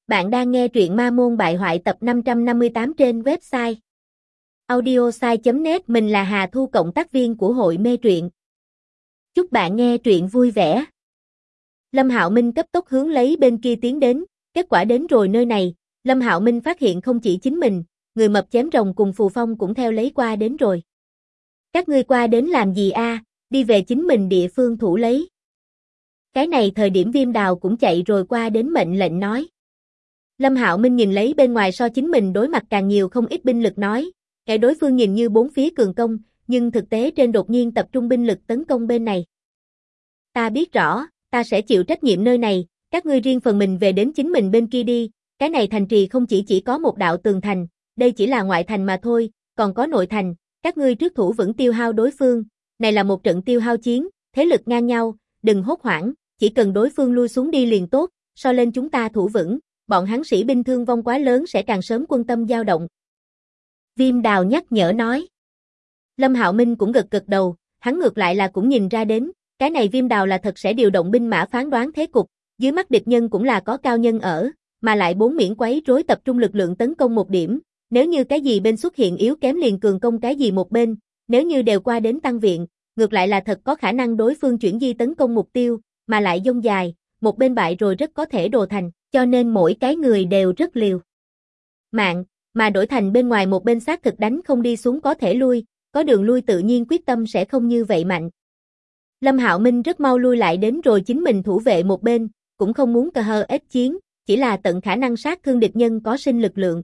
Bạn đang nghe truyện Ma Môn Bại Hoại tập 558 trên website audiosai.net. Mình là Hà Thu, cộng tác viên của hội mê truyện. Chúc bạn nghe truyện vui vẻ. Lâm Hạo Minh cấp tốc hướng lấy bên kia tiến đến, kết quả đến rồi nơi này, Lâm Hạo Minh phát hiện không chỉ chính mình, người mập chém rồng cùng Phù Phong cũng theo lấy qua đến rồi. Các ngươi qua đến làm gì a? Đi về chính mình địa phương thủ lấy. Cái này thời điểm Viêm Đào cũng chạy rồi qua đến mệnh lệnh nói. Lâm Hạo Minh nhìn lấy bên ngoài so chính mình đối mặt càng nhiều không ít binh lực nói, kẻ đối phương nhìn như bốn phía cường công, nhưng thực tế trên đột nhiên tập trung binh lực tấn công bên này. Ta biết rõ, ta sẽ chịu trách nhiệm nơi này, các ngươi riêng phần mình về đến chính mình bên kia đi, cái này thành trì không chỉ có một đạo tường thành, đây chỉ là ngoại thành mà thôi, còn có nội thành, các ngươi trước thủ vững tiêu hao đối phương, này là một trận tiêu hao chiến, thế lực ngang nhau, đừng hốt hoảng, chỉ cần đối phương lui xuống đi liền tốt, so lên chúng ta thủ vững. Bọn hắn sĩ binh thương vong quá lớn sẽ càng sớm quân tâm dao động. Viêm Đào nhắc nhở nói. Lâm Hạo Minh cũng gật đầu, hắn ngược lại là cũng nhìn ra đến, cái này Viêm Đào là thật sẽ điều động binh mã phán đoán thế cục, dưới mắt địch nhân cũng là có cao nhân ở, mà lại bốn miễn quấy rối tập trung lực lượng tấn công một điểm, nếu như cái gì bên xuất hiện yếu kém liền cường công cái gì một bên, nếu như đều qua đến tăng viện, ngược lại là thật có khả năng đối phương chuyển di tấn công mục tiêu, mà lại dông dài, một bên bại rồi rất có thể đồ thành. Cho nên mỗi cái người đều rất liều mạng, mà đổi thành bên ngoài một bên xác thực đánh không đi xuống có thể lui, có đường lui tự nhiên quyết tâm sẽ không như vậy mạnh. Lâm Hạo Minh rất mau lui lại đến rồi chính mình thủ vệ một bên, cũng không muốn cờ hờ ếch chiến, chỉ là tận khả năng sát thương địch nhân có sinh lực lượng.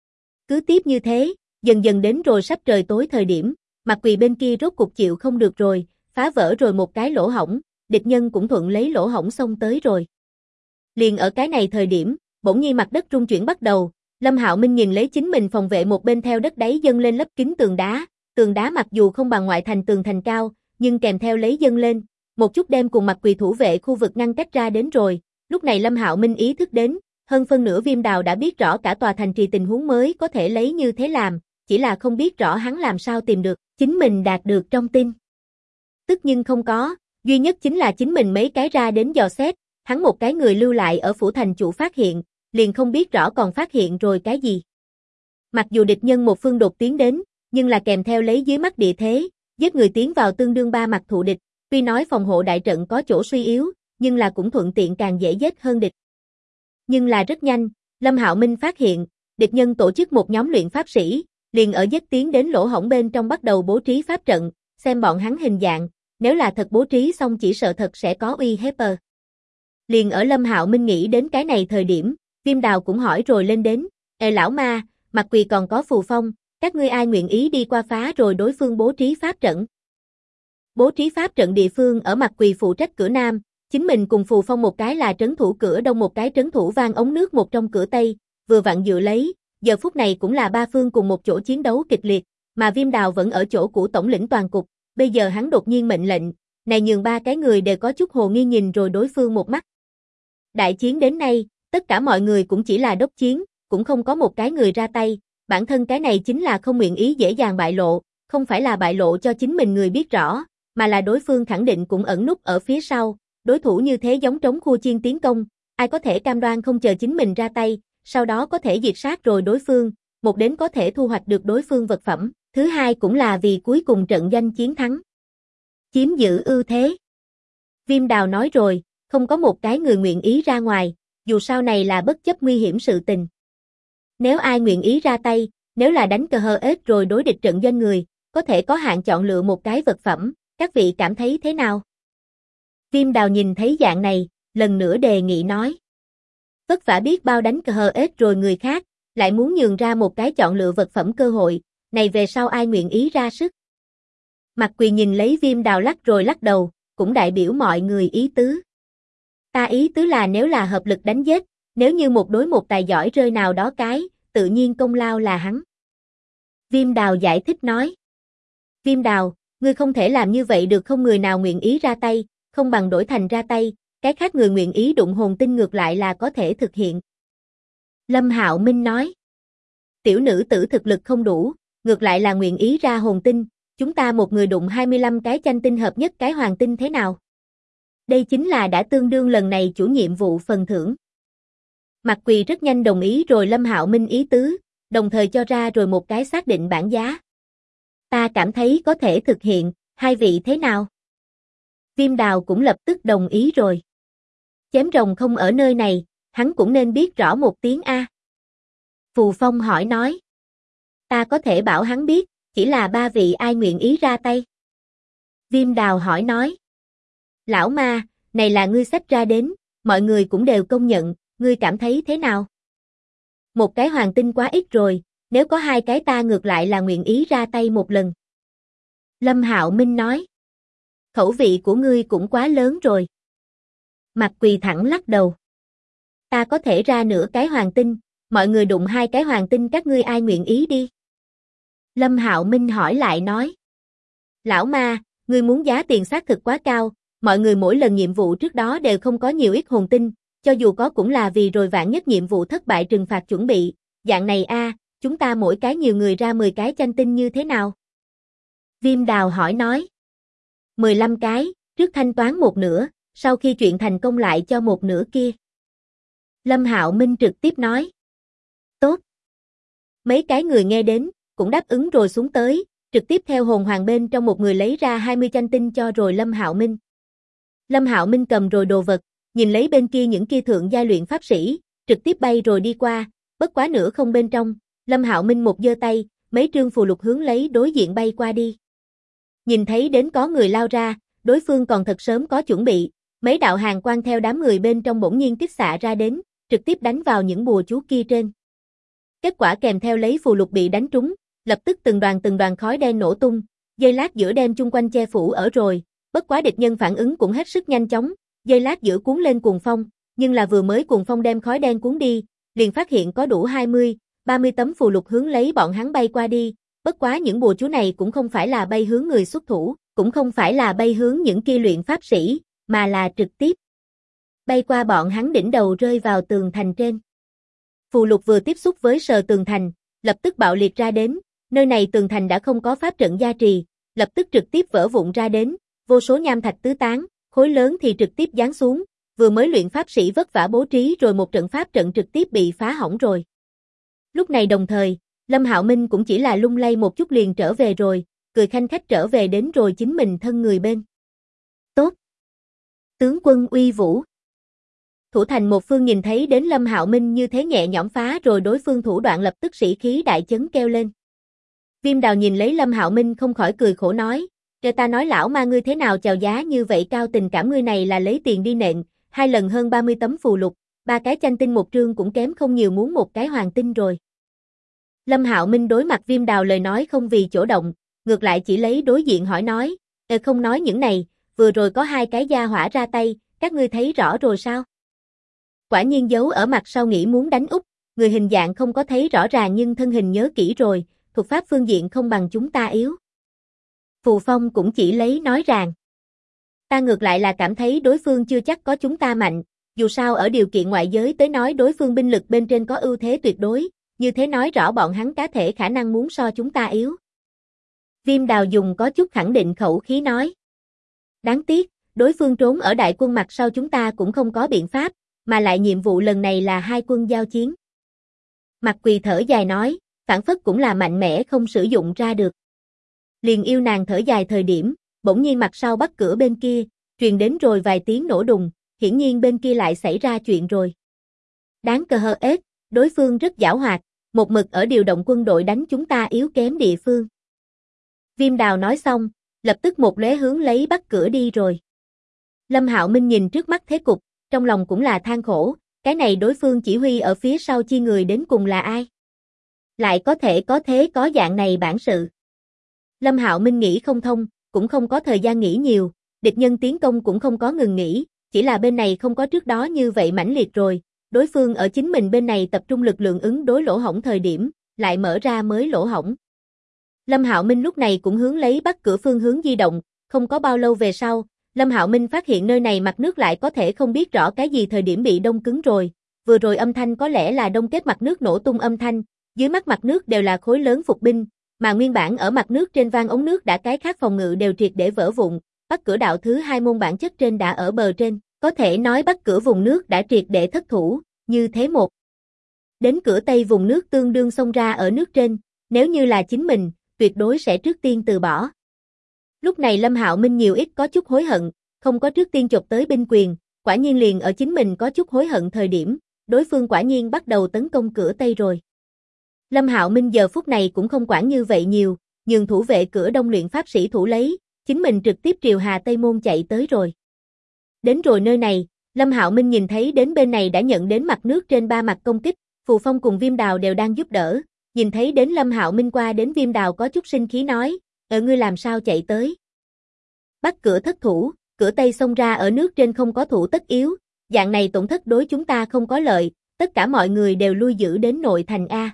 Cứ tiếp như thế, dần dần đến rồi sắp trời tối thời điểm, Mặt Quỳ bên kia rốt cục chịu không được rồi, phá vỡ rồi một cái lỗ hổng, địch nhân cũng thuận lấy lỗ hổng xông tới rồi. Liền ở cái này thời điểm, bỗng nhiên mặt đất rung chuyển bắt đầu, Lâm Hạo Minh nhìn lấy chính mình phòng vệ một bên theo đất đáy dâng lên lấp kín tường đá mặc dù không bằng ngoại thành tường thành cao, nhưng kèm theo lấy dâng lên, một chút đem cùng Mặt Quỳ thủ vệ khu vực ngăn cách ra đến rồi, lúc này Lâm Hạo Minh ý thức đến, hơn phân nửa Viêm Đào đã biết rõ cả tòa thành trì tình huống mới có thể lấy như thế làm, chỉ là không biết rõ hắn làm sao tìm được, chính mình đạt được trong tin. Tức nhưng không có, duy nhất chính là chính mình mấy cái ra đến dò xét. Hắn một cái người lưu lại ở phủ thành chủ phát hiện, liền không biết rõ còn phát hiện rồi cái gì. Mặc dù địch nhân một phương đột tiến đến, nhưng là kèm theo lấy dưới mắt địa thế, giết người tiến vào tương đương ba mặt thù địch, tuy nói phòng hộ đại trận có chỗ suy yếu, nhưng là cũng thuận tiện càng dễ giết hơn địch. Nhưng là rất nhanh, Lâm Hạo Minh phát hiện, địch nhân tổ chức một nhóm luyện pháp sĩ, liền ở giết tiến đến lỗ hổng bên trong bắt đầu bố trí pháp trận, xem bọn hắn hình dạng, nếu là thật bố trí xong chỉ sợ thật sẽ có uy hiếp. Liền ở Lâm Hạo Minh nghĩ đến cái này thời điểm, Viêm Đào cũng hỏi rồi lên đến, Ê lão ma, Mặt Quỳ còn có Phù Phong, các ngươi ai nguyện ý đi qua phá rồi đối phương bố trí pháp trận? Bố trí pháp trận địa phương ở Mặt Quỳ phụ trách cửa Nam, chính mình cùng Phù Phong một cái là trấn thủ cửa Đông một cái trấn thủ vang ống nước một trong cửa Tây, vừa vặn dựa lấy, giờ phút này cũng là ba phương cùng một chỗ chiến đấu kịch liệt, mà Viêm Đào vẫn ở chỗ của tổng lĩnh toàn cục, bây giờ hắn đột nhiên mệnh lệnh, này nhường ba cái người đều có chút hồ nghi nhìn rồi đối phương một mắt. Đại chiến đến nay, tất cả mọi người cũng chỉ là đốc chiến, cũng không có một cái người ra tay, bản thân cái này chính là không nguyện ý dễ dàng bại lộ, không phải là bại lộ cho chính mình người biết rõ, mà là đối phương khẳng định cũng ẩn núp ở phía sau, đối thủ như thế giống trống khua chiên tiến công, ai có thể cam đoan không chờ chính mình ra tay, sau đó có thể diệt sát rồi đối phương, một đến có thể thu hoạch được đối phương vật phẩm, thứ hai cũng là vì cuối cùng trận doanh chiến thắng. Chiếm giữ ưu thế. Viêm Đào nói rồi, không có một cái người nguyện ý ra ngoài, dù sau này là bất chấp nguy hiểm sự tình. Nếu ai nguyện ý ra tay, nếu là đánh cờ hờ ếch rồi đối địch trận doanh người, có thể có hạn chọn lựa một cái vật phẩm, các vị cảm thấy thế nào? Viêm Đào nhìn thấy dạng này, lần nữa đề nghị nói. Vất vả biết bao đánh cờ hờ ếch rồi người khác, lại muốn nhường ra một cái chọn lựa vật phẩm cơ hội, này về sau ai nguyện ý ra sức? Mặt Quỳ nhìn lấy Viêm Đào lắc rồi lắc đầu, cũng đại biểu mọi người ý tứ. Ta ý tứ là nếu là hợp lực đánh giết, nếu như một đối một tài giỏi rơi nào đó cái, tự nhiên công lao là hắn. Viêm Đào giải thích nói. Viêm Đào, ngươi không thể làm như vậy được, không người nào nguyện ý ra tay, không bằng đổi thành ra tay, cái khác người nguyện ý đụng hồn tinh ngược lại là có thể thực hiện. Lâm Hạo Minh nói. Tiểu nữ tử thực lực không đủ, ngược lại là nguyện ý ra hồn tinh, chúng ta một người đụng 25 cái chanh tinh hợp nhất cái hoàng tinh thế nào? Đây chính là đã tương đương lần này chủ nhiệm vụ phần thưởng. Mạc Quỳ rất nhanh đồng ý rồi Lâm Hạo Minh ý tứ, đồng thời cho ra rồi một cái xác định bảng giá. Ta cảm thấy có thể thực hiện, hai vị thế nào? Viêm Đào cũng lập tức đồng ý rồi. Chém rồng không ở nơi này, hắn cũng nên biết rõ một tiếng A. Phù Phong hỏi nói. Ta có thể bảo hắn biết, chỉ là ba vị ai nguyện ý ra tay. Viêm Đào hỏi nói. Lão ma, này là ngươi xách ra đến, mọi người cũng đều công nhận, ngươi cảm thấy thế nào? Một cái hoàng tinh quá ít rồi, nếu có hai cái ta ngược lại là nguyện ý ra tay một lần. Lâm Hạo Minh nói. Khẩu vị của ngươi cũng quá lớn rồi. Mạc Quỳ thẳng lắc đầu. Ta có thể ra nửa cái hoàng tinh, mọi người đụng hai cái hoàng tinh các ngươi ai nguyện ý đi. Lâm Hạo Minh hỏi lại nói. Lão ma, ngươi muốn giá tiền xác thực quá cao, mọi người mỗi lần nhiệm vụ trước đó đều không có nhiều ít hồn tinh, cho dù có cũng là vì rồi vạn nhất nhiệm vụ thất bại trừng phạt chuẩn bị, dạng này a, chúng ta mỗi cái nhiều người ra 10 cái chanh tinh như thế nào? Viêm Đào hỏi nói. 15 cái, trước thanh toán một nửa, sau khi chuyện thành công lại cho một nửa kia. Lâm Hạo Minh trực tiếp nói. Tốt. Mấy cái người nghe đến, cũng đáp ứng rồi xuống tới, trực tiếp theo hồn hoàng bên trong một người lấy ra 20 chanh tinh cho rồi Lâm Hạo Minh. Lâm Hạo Minh cầm rồi đồ vật, nhìn lấy bên kia những kia thượng giai luyện pháp sĩ, trực tiếp bay rồi đi qua, bất quá nửa không bên trong, Lâm Hạo Minh một giơ tay, mấy trương phù lục hướng lấy đối diện bay qua đi. Nhìn thấy đến có người lao ra, đối phương còn thật sớm có chuẩn bị, mấy đạo hàng quang theo đám người bên trong bỗng nhiên kích xạ ra đến, trực tiếp đánh vào những bùa chú kia trên. Kết quả kèm theo lấy phù lục bị đánh trúng, lập tức từng đoàn khói đen nổ tung, giây lát giữa đem chung quanh che phủ ở rồi, bất quá địch nhân phản ứng cũng hết sức nhanh chóng, giây lát giữa cuốn lên cuồng phong, nhưng là vừa mới cuồng phong đem khói đen cuốn đi, liền phát hiện có đủ 20, 30 tấm phù lục hướng lấy bọn hắn bay qua đi, bất quá những bùa chú này cũng không phải là bay hướng người xuất thủ, cũng không phải là bay hướng những kia luyện pháp sĩ, mà là trực tiếp bay qua bọn hắn đỉnh đầu rơi vào tường thành trên. Phù lục vừa tiếp xúc với sờ tường thành, lập tức bạo liệt ra đến, nơi này tường thành đã không có pháp trận gia trì, lập tức trực tiếp vỡ vụn ra đến, vô số nham thạch tứ tán, khối lớn thì trực tiếp giáng xuống, vừa mới luyện pháp sĩ vất vả bố trí rồi một trận pháp trận trực tiếp bị phá hỏng rồi. Lúc này đồng thời, Lâm Hạo Minh cũng chỉ là lung lay một chút liền trở về rồi, cười khanh khách trở về đến rồi chính mình thân người bên. Tốt. Tướng quân uy vũ. Thủ thành một phương nhìn thấy đến Lâm Hạo Minh như thế nhẹ nhõm phá rồi đối phương thủ đoạn lập tức sĩ khí đại chấn kêu lên. Viêm Đào nhìn lấy Lâm Hạo Minh không khỏi cười khổ nói, "Kêu ta nói lão ma ngươi thế nào chào giá như vậy cao tình cảm ngươi này là lấy tiền đi nện, 2 lần hơn 30 tấm phù lục, 3 cái chanh tinh một trương cũng kém không nhiều muốn một cái hoàng tinh rồi." Lâm Hạo Minh đối mặt Viêm Đào lời nói không vì chỗ động, ngược lại chỉ lấy đối diện hỏi nói, không nói những này, vừa rồi có 2 cái gia hỏa ra tay, các ngươi thấy rõ rồi sao?" Quả nhiên giấu ở mặt sau nghĩ muốn đánh úp, người hình dạng không có thấy rõ ràng nhưng thân hình nhớ kỹ rồi, thuật pháp phương diện không bằng chúng ta yếu. Phù Phong cũng chỉ lấy nói rằng, ta ngược lại là cảm thấy đối phương chưa chắc có chúng ta mạnh, dù sao ở điều kiện ngoại giới tới nói đối phương binh lực bên trên có ưu thế tuyệt đối, như thế nói rõ bọn hắn cá thể khả năng muốn so chúng ta yếu. Viêm Đào dùng có chút khẳng định khẩu khí nói. Đáng tiếc, đối phương trốn ở đại quân mặt sau chúng ta cũng không có biện pháp, mà lại nhiệm vụ lần này là 2 quân giao chiến. Mạc Quỳ thở dài nói, phản phất cũng là mạnh mẽ không sử dụng ra được. Liền yêu nàng thở dài thời điểm, bỗng nhiên mặt sau bắt cửa bên kia, truyền đến rồi vài tiếng nổ đùng, hiển nhiên bên kia lại xảy ra chuyện rồi. Đáng cờ hờ ết, đối phương rất giảo hoạt, một mực ở điều động quân đội đánh chúng ta yếu kém địa phương. Viêm Đào nói xong, lập tức một lóe hướng lấy bắt cửa đi rồi. Lâm Hạo Minh nhìn trước mắt thế cục, trong lòng cũng là than khổ, cái này đối phương chỉ huy ở phía sau chi người đến cùng là ai? Lại có thể có thế có dạng này bản sự. Lâm Hạo Minh nghĩ không thông, cũng không có thời gian nghĩ nhiều, địch nhân tiến công cũng không có ngừng nghỉ, chỉ là bên này không có trước đó như vậy mãnh liệt rồi, đối phương ở chính mình bên này tập trung lực lượng ứng đối lỗ hổng thời điểm, lại mở ra mới lỗ hổng. Lâm Hạo Minh lúc này cũng hướng lấy bắt cửa phương hướng di động, không có bao lâu về sau, Lâm Hạo Minh phát hiện nơi này mặt nước lại có thể không biết rõ cái gì thời điểm bị đông cứng rồi, vừa rồi âm thanh có lẽ là đông kết mặt nước nổ tung âm thanh, dưới mắt mặt nước đều là khối lớn phục binh, mà nguyên bản ở mặt nước trên van ống nước đã cái khác phòng ngự đều triệt để vỡ vụn, bắt cửa đạo thứ 2 môn bản chất trên đã ở bờ trên, có thể nói bắt cửa vùng nước đã triệt để thất thủ, như thế một Đến cửa Tây vùng nước tương đương xông ra ở nước trên, nếu như là chính mình, tuyệt đối sẽ trước tiên từ bỏ. Lúc này Lâm Hạo Minh nhiều ít có chút hối hận, không có trước tiên chộp tới binh quyền, quả nhiên liền ở chính mình có chút hối hận thời điểm, đối phương quả nhiên bắt đầu tấn công cửa Tây rồi. Lâm Hạo Minh giờ phút này cũng không quản như vậy nhiều, nhường thủ vệ cửa Đông luyện pháp sĩ thủ lấy, chính mình trực tiếp triều Hà Tây Môn chạy tới rồi. Đến rồi nơi này, Lâm Hạo Minh nhìn thấy đến bên này đã nhận đến mặt nước trên ba mặt công kích, Phù Phong cùng Viêm Đào đều đang giúp đỡ, nhìn thấy đến Lâm Hạo Minh qua đến Viêm Đào có chút sinh khí nói, ngươi làm sao chạy tới? Bắt cửa thất thủ, cửa Tây xông ra ở nước trên không có thủ tất yếu, dạng này tổn thất đối chúng ta không có lợi, tất cả mọi người đều lui giữ đến nội thành A.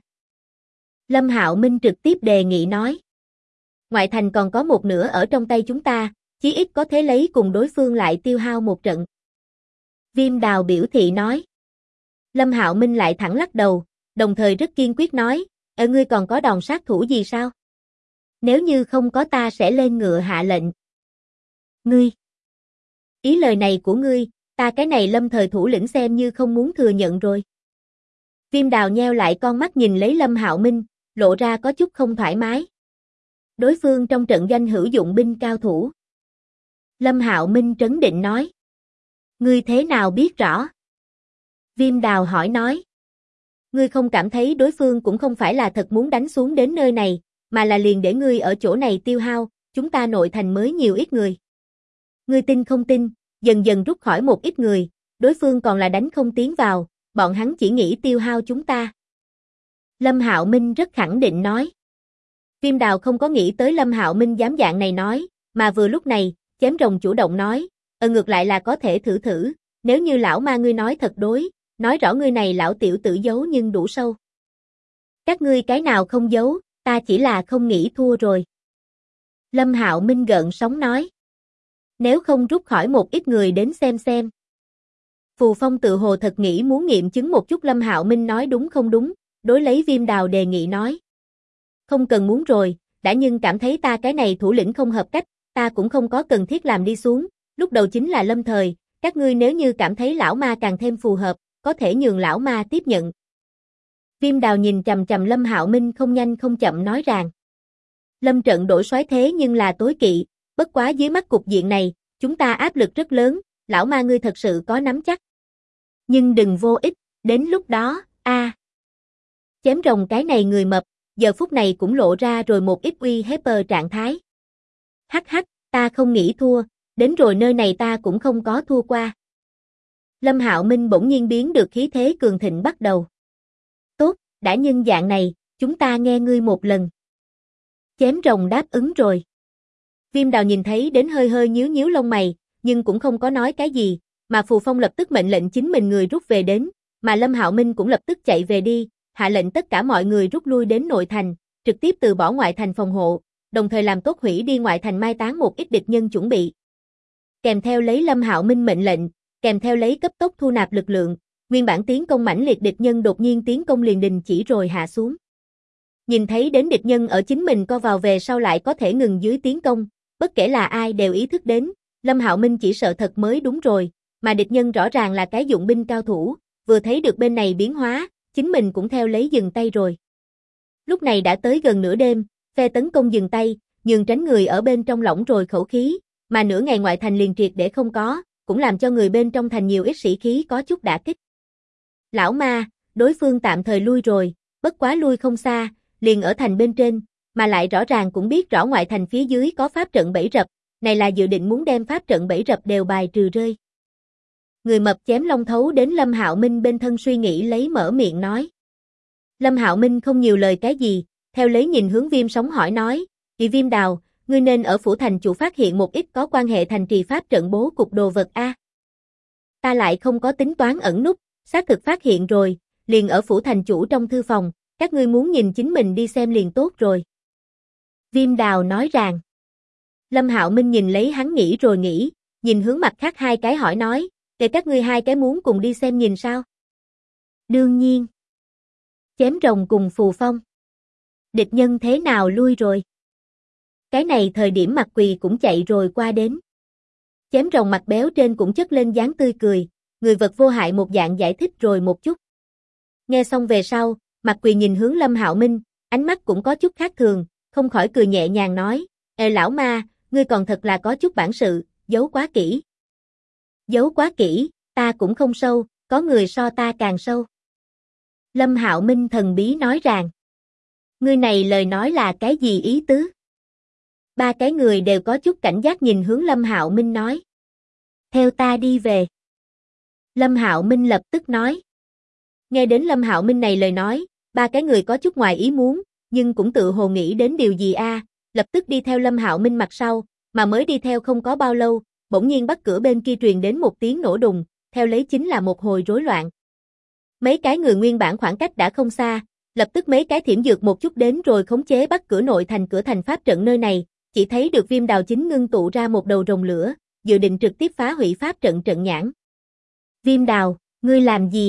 Lâm Hạo Minh trực tiếp đề nghị nói. Ngoại thành còn có một nửa ở trong tay chúng ta, chí ít có thế lấy cùng đối phương lại tiêu hao một trận. Viêm Đào biểu thị nói. Lâm Hạo Minh lại thẳng lắc đầu, đồng thời rất kiên quyết nói, ngươi còn có đòn sát thủ gì sao? Nếu như không có ta sẽ lên ngựa hạ lệnh. Ngươi! Ý lời này của ngươi, ta cái này Lâm thời thủ lĩnh xem như không muốn thừa nhận rồi. Viêm Đào nheo lại con mắt nhìn lấy Lâm Hạo Minh, lộ ra có chút không thoải mái. Đối phương trong trận doanh hữu dụng binh cao thủ. Lâm Hạo Minh trấn định nói. Ngươi thế nào biết rõ? Viêm Đào hỏi nói. Ngươi không cảm thấy đối phương cũng không phải là thật muốn đánh xuống đến nơi này, mà là liền để ngươi ở chỗ này tiêu hao, chúng ta nội thành mới nhiều ít người. Ngươi tin không tin, dần dần rút khỏi một ít người, đối phương còn là đánh không tiến vào, bọn hắn chỉ nghĩ tiêu hao chúng ta. Lâm Hạo Minh rất khẳng định nói. Viêm Đào không có nghĩ tới Lâm Hạo Minh dám dạng này nói, mà vừa lúc này, Chém Rồng chủ động nói, ngược lại là có thể thử thử, nếu như lão ma ngươi nói thật đối, nói rõ ngươi này lão tiểu tử giấu nhưng đủ sâu. Các ngươi cái nào không giấu, ta chỉ là không nghĩ thua rồi. Lâm Hạo Minh gợn sóng nói. Nếu không rút khỏi một ít người đến xem. Phù Phong tự hồ thật nghĩ muốn nghiệm chứng một chút Lâm Hạo Minh nói đúng không đúng, đối lấy Viêm Đào đề nghị nói. Không cần muốn rồi, đã nhưng cảm thấy ta cái này thủ lĩnh không hợp cách, ta cũng không có cần thiết làm đi xuống, lúc đầu chính là lâm thời, các ngươi nếu như cảm thấy lão ma càng thêm phù hợp, có thể nhường lão ma tiếp nhận. Viêm Đào nhìn chằm chằm Lâm Hạo Minh không nhanh không chậm nói rằng. Lâm trận đổi soái thế nhưng là tối kỵ, bất quá dưới mắt cục diện này, chúng ta áp lực rất lớn, lão ma ngươi thật sự có nắm chắc. Nhưng đừng vô ích, đến lúc đó, Chém Rồng cái này người mập, giờ phút này cũng lộ ra rồi một ít uy hiếp trạng thái. Hắc hắc, ta không nghĩ thua, đến rồi nơi này ta cũng không có thua qua. Lâm Hạo Minh bỗng nhiên biến được khí thế cường thịnh bắt đầu. Tốt, đã nhân dạng này, chúng ta nghe ngươi một lần. Chém Rồng đáp ứng rồi. Viêm Đào nhìn thấy đến hơi hơi nhíu nhíu lông mày, nhưng cũng không có nói cái gì, mà Phù Phong lập tức mệnh lệnh chính mình người rút về đến, mà Lâm Hạo Minh cũng lập tức chạy về đi, hạ lệnh tất cả mọi người rút lui đến nội thành, trực tiếp từ bỏ ngoại thành phòng hộ, đồng thời làm tốt hủy đi ngoại thành mai táng một ít địch nhân chuẩn bị. Kèm theo lấy Lâm Hạo Minh mệnh lệnh, kèm theo lấy cấp tốc thu nạp lực lượng, nguyên bản tiến công mãnh liệt địch nhân đột nhiên tiến công liền đình chỉ rồi hạ xuống. Nhìn thấy đến địch nhân ở chính mình co vào về sau lại có thể ngừng dưới tiến công, bất kể là ai đều ý thức đến, Lâm Hạo Minh chỉ sợ thật mới đúng rồi, mà địch nhân rõ ràng là cái dụng binh cao thủ, vừa thấy được bên này biến hóa, chính mình cũng theo lấy dừng tay rồi. Lúc này đã tới gần nửa đêm, phe tấn công dừng tay, nhường tránh người ở bên trong lỏng rồi khẩu khí, mà nửa ngày ngoại thành liền triệt để không có, cũng làm cho người bên trong thành nhiều ít sĩ khí có chút đả kích. Lão ma, đối phương tạm thời lui rồi, bất quá lui không xa, liền ở thành bên trên, mà lại rõ ràng cũng biết rõ ngoại thành phía dưới có pháp trận bẫy rập, này là dự định muốn đem pháp trận bẫy rập đều bài trừ rơi. Người mập chém long thấu đến Lâm Hạo Minh bên thân suy nghĩ lấy mở miệng nói. Lâm Hạo Minh không nhiều lời cái gì, theo lấy nhìn hướng Viêm Sóng hỏi nói, Viêm Đào, ngươi nên ở phủ thành chủ phát hiện một ít có quan hệ thành trì pháp trận bố cục đồ vật a. Ta lại không có tính toán ẩn núp, xác thực phát hiện rồi, liền ở phủ thành chủ trong thư phòng, các ngươi muốn nhìn chính mình đi xem liền tốt rồi. Viêm Đào nói rằng. Lâm Hạo Minh nhìn lấy hắn nghĩ rồi nghĩ, nhìn hướng mặt khác hai cái hỏi nói, để các ngươi hai cái muốn cùng đi xem nhìn sao? Đương nhiên. Chém Rồng cùng Phù Phong. Địch nhân thế nào lui rồi? Cái này thời điểm Mặt Quỳ cũng chạy rồi qua đến. Chém Rồng mặt béo trên cũng chất lên dáng tươi cười, người vật vô hại một dạng giải thích rồi một chút. Nghe xong về sau, Mạc Quỳ nhìn hướng Lâm Hạo Minh, ánh mắt cũng có chút khác thường, không khỏi cười nhẹ nhàng nói, ê lão ma, ngươi còn thật là có chút bản sự, giấu quá kỹ. Giấu quá kỹ, ta cũng không sâu, có người so ta càng sâu. Lâm Hạo Minh thần bí nói rằng, ngươi này lời nói là cái gì ý tứ? Ba cái người đều có chút cảnh giác nhìn hướng Lâm Hạo Minh nói. Theo ta đi về. Lâm Hạo Minh lập tức nói. Nghe đến Lâm Hạo Minh này lời nói, ba cái người có chút ngoài ý muốn, nhưng cũng tự hồ nghĩ đến điều gì lập tức đi theo Lâm Hạo Minh mặt sau, mà mới đi theo không có bao lâu, bỗng nhiên bắt cửa bên kia truyền đến một tiếng nổ đùng, theo lấy chính là một hồi rối loạn. Mấy cái người nguyên bản khoảng cách đã không xa, lập tức mấy cái thiểm dược một chút đến rồi khống chế bắt cửa nội thành cửa thành pháp trận nơi này, chỉ thấy được Viêm Đào chính ngưng tụ ra một đầu rồng lửa, dự định trực tiếp phá hủy pháp trận trận nhãn. Viêm Đào, ngươi làm gì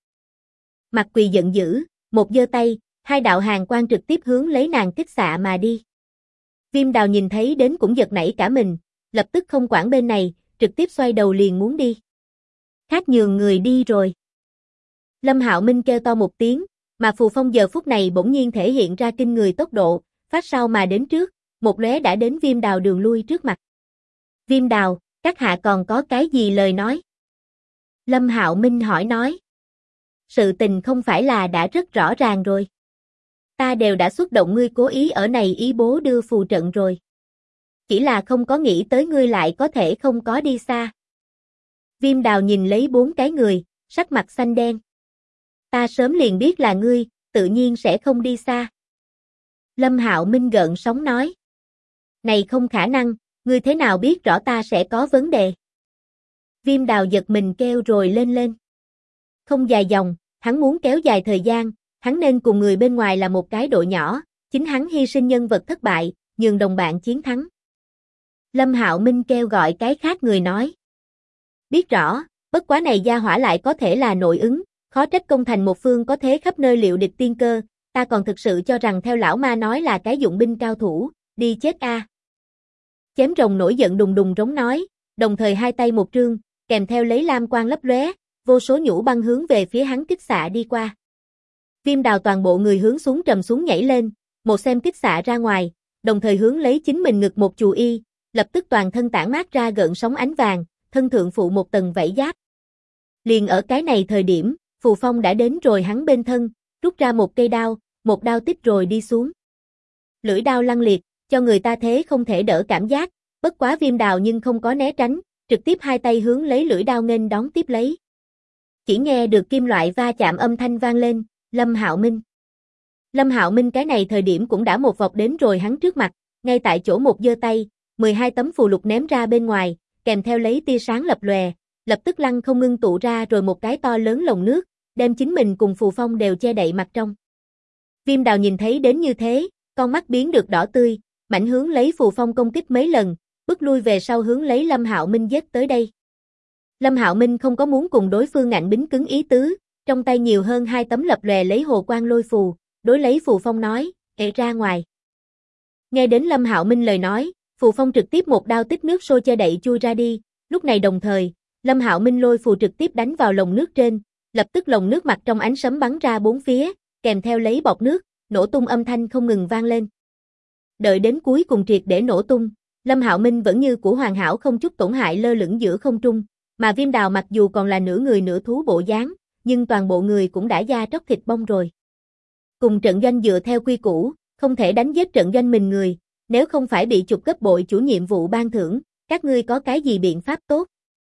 Mạc Quỳ giận dữ, một giơ tay, hai đạo hàn quang trực tiếp hướng lấy nàng kích xạ mà đi. Viêm Đào nhìn thấy đến cũng giật nảy cả mình, lập tức không quản bên này, trực tiếp xoay đầu liền muốn đi. Khác nhường người đi rồi. Lâm Hạo Minh kêu to một tiếng, mà Phù Phong giờ phút này bỗng nhiên thể hiện ra kinh người tốc độ, phát sau mà đến trước, một lóe đã đến Viêm Đào đường lui trước mặt. Viêm Đào, các hạ còn có cái gì lời nói? Lâm Hạo Minh hỏi nói. Sự tình không phải là đã rất rõ ràng rồi. Ta đều đã xuất động ngươi cố ý ở này ý bố đưa phù trận rồi. Chỉ là không có nghĩ tới ngươi lại có thể không có đi xa. Viêm Đào nhìn lấy bốn cái người, sắc mặt xanh đen. Ta sớm liền biết là ngươi, tự nhiên sẽ không đi xa. Lâm Hạo Minh gợn sóng nói. Này không khả năng, ngươi thế nào biết rõ ta sẽ có vấn đề? Viêm Đào giật mình kêu rồi lên. Không dài dòng, hắn muốn kéo dài thời gian, hắn nên cùng người bên ngoài là một cái đội nhỏ, chính hắn hy sinh nhân vật thất bại, nhường đồng bạn chiến thắng. Lâm Hạo Minh kêu gọi cái khác người nói. Biết rõ, bất quá này gia hỏa lại có thể là nội ứng, khó trách công thành một phương có thế khắp nơi liệu địch tiên cơ, ta còn thực sự cho rằng theo lão ma nói là cái dụng binh cao thủ, đi chết Chém rồng nổi giận đùng đùng rống nói, đồng thời hai tay một trương, kèm theo lấy lam quang lấp lóe, vô số nhũ băng hướng về phía hắn kích xạ đi qua. Viêm Đào toàn bộ người hướng xuống trầm xuống nhảy lên, một xem kích xạ ra ngoài, đồng thời hướng lấy chính mình ngực một chù y, lập tức toàn thân tản mát ra gợn sóng ánh vàng, thân thượng phụ một tầng vảy giáp. Liền ở cái này thời điểm, Phù Phong đã đến rồi hắn bên thân, rút ra một cây đao, một đao tích rồi đi xuống. Lưỡi đao lăng liệt, cho người ta thế không thể đỡ cảm giác, bất quá Viêm Đào nhưng không có né tránh, trực tiếp hai tay hướng lấy lưỡi đao nghênh đón tiếp lấy. Chỉ nghe được kim loại va chạm âm thanh vang lên, Lâm Hạo Minh. Lâm Hạo Minh cái này thời điểm cũng đã một vòng đến rồi hắn trước mặt, ngay tại chỗ một giơ tay, 12 tấm phù lục ném ra bên ngoài, kèm theo lấy tia sáng lập lòe, lập tức lăng không ngưng tụ ra rồi một cái to lớn lồng nước, đem chính mình cùng Phù Phong đều che đậy mặt trong. Viêm Đào nhìn thấy đến như thế, con mắt biến được đỏ tươi, mảnh hướng lấy Phù Phong công kích mấy lần, bước lui về sau hướng lấy Lâm Hạo Minh giết tới đây. Lâm Hạo Minh không có muốn cùng đối phương ngạnh bính cứng ý tứ, trong tay nhiều hơn hai tấm lập lòe lấy hồ quang lôi phù, đối lấy Phù Phong nói, ra ngoài. Nghe đến Lâm Hạo Minh lời nói, Phù Phong trực tiếp một đao tích nước sôi che đậy chui ra đi, lúc này đồng thời, Lâm Hạo Minh lôi phù trực tiếp đánh vào lồng nước trên, lập tức lồng nước mặt trong ánh sấm bắn ra bốn phía, kèm theo lấy bọt nước, nổ tung âm thanh không ngừng vang lên. Đợi đến cuối cùng triệt để nổ tung, Lâm Hạo Minh vẫn như cũ hoàn hảo không chút tổn hại lơ lửng giữa không trung, mà Viêm Đào mặc dù còn là nửa người nửa thú bộ dáng, nhưng toàn bộ người cũng đã da tróc thịt bong rồi. Cùng trận doanh dựa theo quy củ, không thể đánh giết trận doanh mình người, nếu không phải bị chụp gấp bội chủ nhiệm vụ ban thưởng, các ngươi có cái gì biện pháp tốt?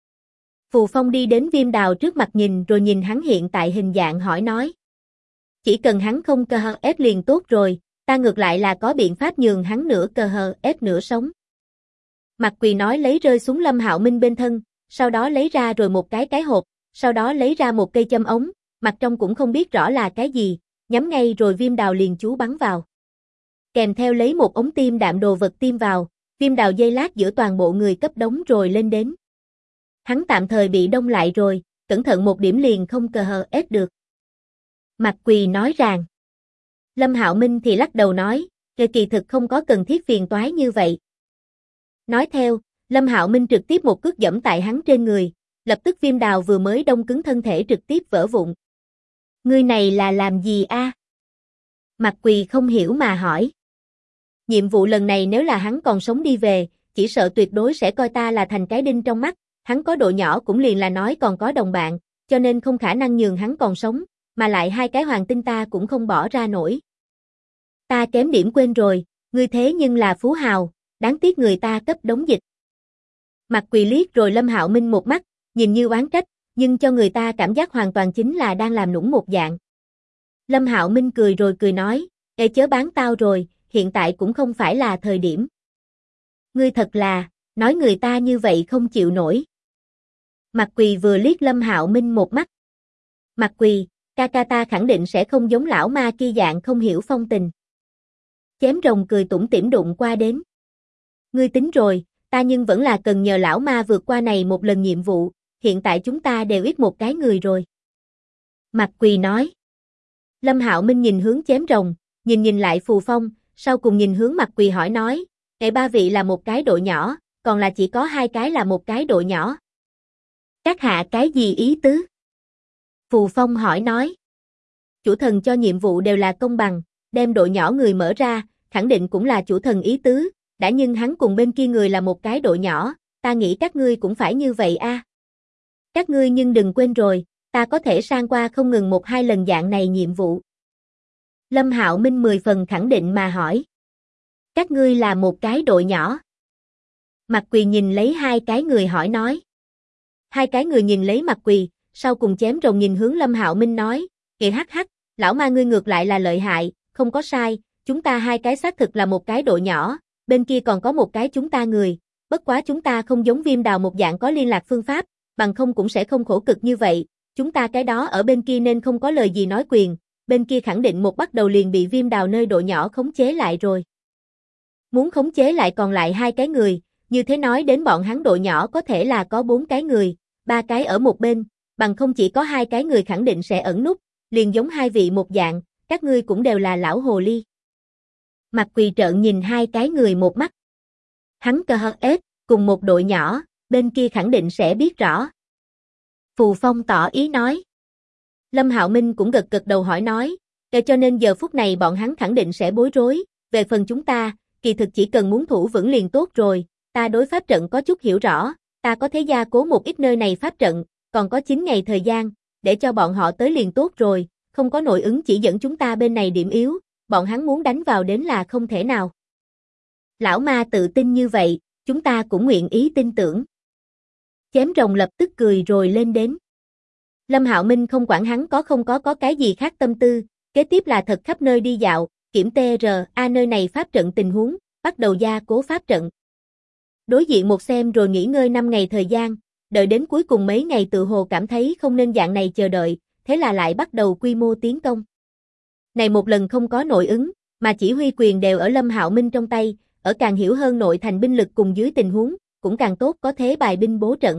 Phù Phong đi đến Viêm Đào trước mặt nhìn rồi nhìn hắn hiện tại hình dạng hỏi nói. Chỉ cần hắn không cơ hờ ép liền tốt rồi, ta ngược lại là có biện pháp nhường hắn nửa cơ hờ ép nửa sống. Mạc Quỳ nói lấy rơi xuống Lâm Hạo Minh bên thân, sau đó lấy ra rồi một cái hộp, sau đó lấy ra một cây châm ống, mặt trong cũng không biết rõ là cái gì, nhắm ngay rồi Viêm Đào liền chú bắn vào. Kèm theo lấy một ống tiêm đạm đồ vật tiêm vào, Viêm Đào dây lát giữa toàn bộ người cấp đống rồi lên đến. Hắn tạm thời bị đông lại rồi, cẩn thận một điểm liền không cờ hờ ép được. Mạc Quỳ nói rằng. Lâm Hạo Minh thì lắc đầu nói, kỳ thực không có cần thiết phiền toái như vậy. Nói theo, Lâm Hạo Minh trực tiếp một cước giẫm tại hắn trên người, lập tức Viêm Đào vừa mới đông cứng thân thể trực tiếp vỡ vụn. Ngươi này là làm gì a? Mặt Quỳ không hiểu mà hỏi. Nhiệm vụ lần này nếu là hắn còn sống đi về, chỉ sợ tuyệt đối sẽ coi ta là thành cái đinh trong mắt, hắn có độ nhỏ cũng liền là nói còn có đồng bạn, cho nên không khả năng nhường hắn còn sống, mà lại 2 cái hoàng tinh ta cũng không bỏ ra nổi. Ta kém điểm quên rồi, ngươi thế nhưng là phú hào, đáng tiếc người ta cấp đống dịch. Mặt Quỳ liếc rồi Lâm Hạo Minh một mắt, nhìn như oán trách, nhưng cho người ta cảm giác hoàn toàn chính là đang làm nũng một dạng. Lâm Hạo Minh cười rồi cười nói, ê chớ bán tao rồi, hiện tại cũng không phải là thời điểm. Ngươi thật là, nói người ta như vậy không chịu nổi. Mặt Quỳ vừa liếc Lâm Hạo Minh một mắt. Mặt Quỳ, ca ca ta khẳng định sẽ không giống lão ma kia dạng không hiểu phong tình. Chém rồng cười tủm tỉm đụng qua đến. Ngươi tính rồi, ta nhưng vẫn là cần nhờ lão ma vượt qua này một lần nhiệm vụ, hiện tại chúng ta đều ít một cái người rồi. Mặt Quỳ nói. Lâm Hạo Minh nhìn hướng chém rồng, nhìn lại Phù Phong, sau cùng nhìn hướng Mặt Quỳ hỏi nói, ngày 3 vị là một cái độ nhỏ, còn là chỉ có 2 cái là một cái độ nhỏ. Các hạ cái gì ý tứ? Phù Phong hỏi nói. Chủ thần cho nhiệm vụ đều là công bằng, đem độ nhỏ người mở ra, khẳng định cũng là chủ thần ý tứ, đã nhưng hắn cùng bên kia người là một cái độ nhỏ, ta nghĩ các ngươi cũng phải như vậy a. Các ngươi nhưng đừng quên rồi, ta có thể sang qua không ngừng 1-2 lần dạng này nhiệm vụ. Lâm Hạo Minh 10 phần khẳng định mà hỏi. Các ngươi là một cái độ nhỏ. Mặt Quỳ nhìn lấy 2 cái người hỏi nói. 2 cái người nhìn lấy Mặt Quỳ, sau cùng chém rồng nhìn hướng Lâm Hạo Minh nói, kìa hắc hắc, lão ma ngươi ngược lại là lợi hại, không có sai, chúng ta 2 cái xác thực là một cái độ nhỏ, bên kia còn có một cái chúng ta người, bất quá chúng ta không giống Viêm Đào một dạng có liên lạc phương pháp, bằng không cũng sẽ không khổ cực như vậy, chúng ta cái đó ở bên kia nên không có lời gì nói quyền, bên kia khẳng định một bắt đầu liền bị Viêm Đào nơi độ nhỏ khống chế lại rồi. Muốn khống chế lại còn lại 2 cái người, như thế nói đến bọn hắn độ nhỏ có thể là có 4 cái người, 3 cái ở một bên, bằng không chỉ có 2 cái người khẳng định sẽ ẩn núp, liền giống 2 vị một dạng, các ngươi cũng đều là lão hồ ly. Mặt Quỳ trợn nhìn 2 cái người một mắt. Hắn cơ hờ ết, cùng một đội nhỏ, bên kia khẳng định sẽ biết rõ. Phù Phong tỏ ý nói. Lâm Hạo Minh cũng gật gật đầu hỏi nói, cho nên giờ phút này bọn hắn khẳng định sẽ bối rối, về phần chúng ta, kỳ thực chỉ cần muốn thủ vững liền tốt rồi, ta đối pháp trận có chút hiểu rõ, ta có thể gia cố một ít nơi này pháp trận, còn có 9 ngày thời gian, để cho bọn họ tới liền tốt rồi, không có nội ứng chỉ dẫn chúng ta bên này điểm yếu, bọn hắn muốn đánh vào đến là không thể nào. Lão ma tự tin như vậy, chúng ta cũng nguyện ý tin tưởng. Chém rồng lập tức cười rồi lên đến. Lâm Hạo Minh không quản hắn có không có cái gì khác tâm tư, kế tiếp là thật khắp nơi đi dạo, kiểm TRA nơi này pháp trận tình huống, bắt đầu gia cố pháp trận. Đối diện một xem rồi nghỉ ngơi 5 ngày thời gian, đợi đến cuối cùng mấy ngày tự hồ cảm thấy không nên dạng này chờ đợi, thế là lại bắt đầu quy mô tiến công. Này một lần không có nội ứng, mà chỉ huy quyền đều ở Lâm Hạo Minh trong tay, ở càng hiểu hơn nội thành binh lực cùng dưới tình huống, cũng càng tốt có thế bài binh bố trận.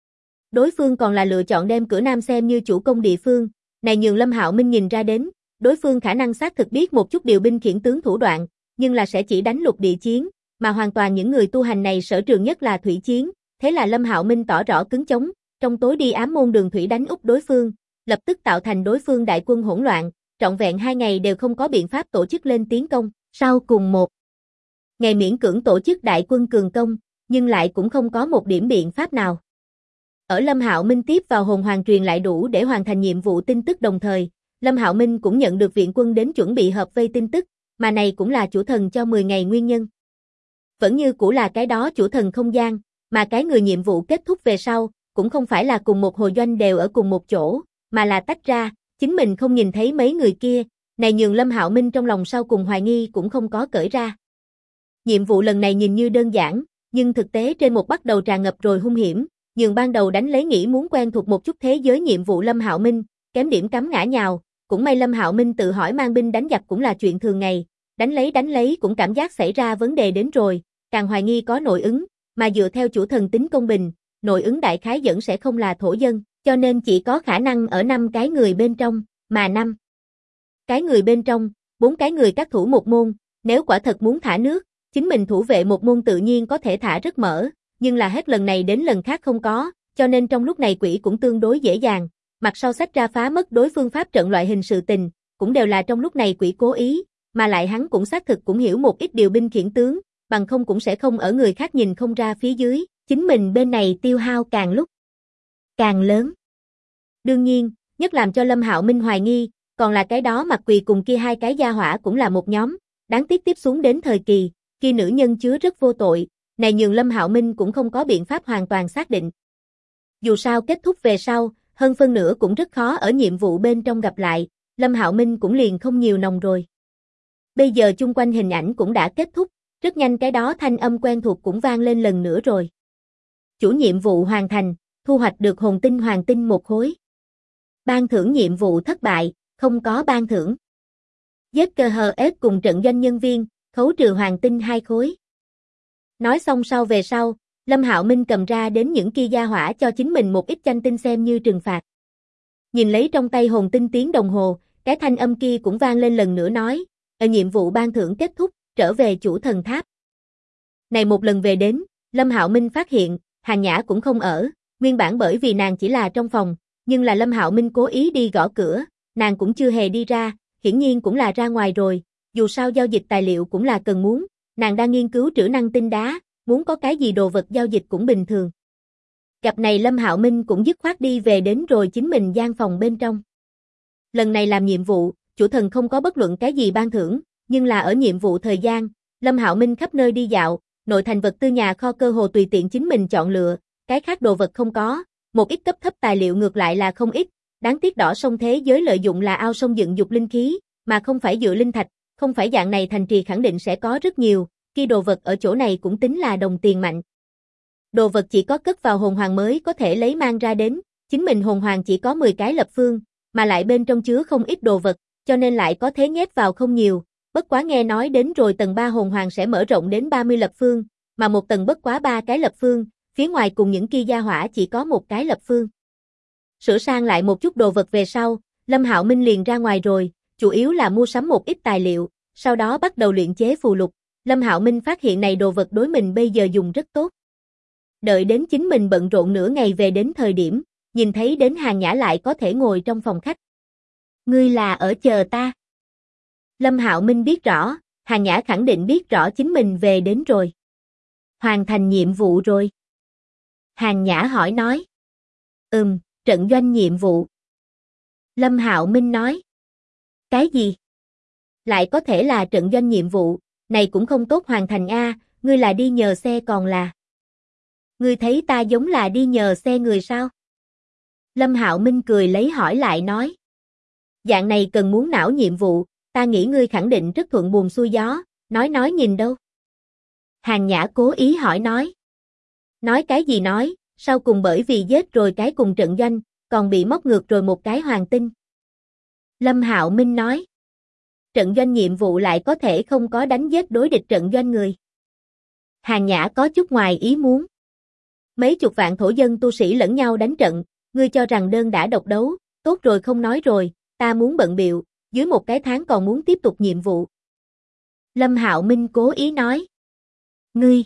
Đối phương còn là lựa chọn đem cửa Nam xem như chủ công địa phương, này nhường Lâm Hạo Minh nhìn ra đến, đối phương khả năng xác thực biết một chút điều binh khiển tướng thủ đoạn, nhưng là sẽ chỉ đánh lục địa chiến, mà hoàn toàn những người tu hành này sở trường nhất là thủy chiến, thế là Lâm Hạo Minh tỏ rõ cứng chống, trong tối đi ám môn đường thủy đánh úp đối phương, lập tức tạo thành đối phương đại quân hỗn loạn, trọn vẹn 2 ngày đều không có biện pháp tổ chức lên tiến công, sau cùng một ngày miễn cưỡng tổ chức đại quân cường công, nhưng lại cũng không có một điểm biện pháp nào. Ở Lâm Hạo Minh tiếp vào hồn hoàng truyền lại đủ để hoàn thành nhiệm vụ tin tức đồng thời, Lâm Hạo Minh cũng nhận được viện quân đến chuẩn bị hợp vây tin tức, mà này cũng là chủ thần cho 10 ngày nguyên nhân. Vẫn như cũ là cái đó chủ thần không gian, mà cái người nhiệm vụ kết thúc về sau, cũng không phải là cùng một hồi doanh đều ở cùng một chỗ, mà là tách ra, chính mình không nhìn thấy mấy người kia, này nhường Lâm Hạo Minh trong lòng sau cùng hoài nghi cũng không có cởi ra. Nhiệm vụ lần này nhìn như đơn giản, nhưng thực tế trên một bắt đầu tràn ngập rồi hung hiểm, nhường ban đầu đánh lấy nghĩ muốn quen thuộc một chút thế giới nhiệm vụ Lâm Hạo Minh, kém điểm cắm ngã nhào, cũng may Lâm Hạo Minh tự hỏi mang binh đánh giặc cũng là chuyện thường ngày, đánh lấy cũng cảm giác xảy ra vấn đề đến rồi, càng hoài nghi có nội ứng, mà dựa theo chủ thần tính công bình, nội ứng đại khái dẫn sẽ không là thổ dân, cho nên chỉ có khả năng ở 5 cái người bên trong, mà 5 cái người bên trong, 4 cái người các thủ một môn, nếu quả thật muốn thả nước, chính mình thủ vệ một môn tự nhiên có thể thả rất mở, nhưng là hết lần này đến lần khác không có, cho nên trong lúc này quỷ cũng tương đối dễ dàng, mặt sau xách ra phá mất đối phương pháp trận loại hình sự tình, cũng đều là trong lúc này quỷ cố ý, mà lại hắn cũng xác thực cũng hiểu một ít điều binh khiển tướng, bằng không cũng sẽ không ở người khác nhìn không ra phía dưới, chính mình bên này tiêu hao càng lúc càng lớn. Đương nhiên, nhất làm cho Lâm Hạo Minh hoài nghi, còn là cái đó mặt quỳ cùng kia hai cái gia hỏa cũng là một nhóm, đáng tiếc tiếp xuống đến thời kỳ, kia nữ nhân chứa rất vô tội, này nhường Lâm Hạo Minh cũng không có biện pháp hoàn toàn xác định. Dù sao kết thúc về sau, hơn phân nửa cũng rất khó ở nhiệm vụ bên trong gặp lại, Lâm Hạo Minh cũng liền không nhiều nòng rồi. Bây giờ chung quanh hình ảnh cũng đã kết thúc, rất nhanh cái đó thanh âm quen thuộc cũng vang lên lần nữa rồi. Chủ nhiệm vụ hoàn thành, thu hoạch được hồn tinh hoàng tinh 1 khối. Ban thưởng nhiệm vụ thất bại, không có ban thưởng. Giết cơ hờ ép cùng trận doanh nhân viên, khấu trừ hoàng tinh 2 khối. Nói xong sau về sau, Lâm Hạo Minh cầm ra đến những kia gia hỏa cho chính mình một ít tranh tinh xem như trừng phạt. Nhìn lấy trong tay hồn tinh tiếng đồng hồ, cái thanh âm kia cũng vang lên lần nữa nói, nhiệm vụ ban thưởng kết thúc, trở về chủ thần tháp. Này một lần về đến, Lâm Hạo Minh phát hiện, Hàn Nhã cũng không ở, nguyên bản bởi vì nàng chỉ là trong phòng, nhưng là Lâm Hạo Minh cố ý đi gõ cửa, nàng cũng chưa hề đi ra, hiển nhiên cũng là ra ngoài rồi, dù sao giao dịch tài liệu cũng là cần muốn, nàng đang nghiên cứu trữ năng tinh đá, muốn có cái gì đồ vật giao dịch cũng bình thường. Gặp này Lâm Hạo Minh cũng dứt khoát đi về đến rồi chính mình gian phòng bên trong. Lần này làm nhiệm vụ, chủ thần không có bất luận cái gì ban thưởng, nhưng là ở nhiệm vụ thời gian, Lâm Hạo Minh khắp nơi đi dạo, nội thành vật tư nhà kho cơ hồ tùy tiện chính mình chọn lựa, cái khác đồ vật không có, một ít cấp thấp tài liệu ngược lại là không ít, đáng tiếc đỏ sông thế giới lợi dụng là ao sông dựng dục linh khí, mà không phải dựa linh thạch, không phải dạng này thành trì khẳng định sẽ có rất nhiều, khi đồ vật ở chỗ này cũng tính là đồng tiền mạnh. Đồ vật chỉ có cất vào hồn hoàng mới có thể lấy mang ra đến, chính mình hồn hoàng chỉ có 10 cái lập phương, mà lại bên trong chứa không ít đồ vật, cho nên lại có thế nhét vào không nhiều, bất quá nghe nói đến rồi tầng 3 hồn hoàng sẽ mở rộng đến 30 lập phương, mà một tầng bất quá 3 cái lập phương, phía ngoài cùng những kia gia hỏa chỉ có một cái lập phương. Sửa sang lại một chút đồ vật về sau, Lâm Hạo Minh liền ra ngoài rồi, chủ yếu là mua sắm một ít tài liệu, sau đó bắt đầu luyện chế phù lục. Lâm Hạo Minh phát hiện này đồ vật đối mình bây giờ dùng rất tốt. Đợi đến chính mình bận rộn nửa ngày về đến thời điểm, nhìn thấy đến Hàn Nhã lại có thể ngồi trong phòng khách. Ngươi là ở chờ ta. Lâm Hạo Minh biết rõ, Hàn Nhã khẳng định biết rõ chính mình về đến rồi. Hoàn thành nhiệm vụ rồi. Hàn Nhã hỏi nói. Trận doanh nhiệm vụ. Lâm Hạo Minh nói. Cái gì? Lại có thể là trận doanh nhiệm vụ, này cũng không tốt hoàn thành a, ngươi là đi nhờ xe còn là. Ngươi thấy ta giống là đi nhờ xe người sao? Lâm Hạo Minh cười lấy hỏi lại nói. Dạng này cần muốn não nhiệm vụ, ta nghĩ ngươi khẳng định rất thuận buồm xuôi gió, nói nhìn đâu. Hàn Nhã cố ý hỏi nói. Nói cái gì nói, sau cùng bởi vì giết rồi cái cùng trận doanh, còn bị móc ngược rồi một cái hoàng tinh. Lâm Hạo Minh nói. Trận doanh nhiệm vụ lại có thể không có đánh giết đối địch trận doanh người. Hàn Nhã có chút ngoài ý muốn. Mấy chục vạn thổ dân tu sĩ lẫn nhau đánh trận, ngươi cho rằng đơn đã độc đấu, tốt rồi không nói rồi, ta muốn bận bịu, dưới một cái tháng còn muốn tiếp tục nhiệm vụ. Lâm Hạo Minh cố ý nói. Ngươi.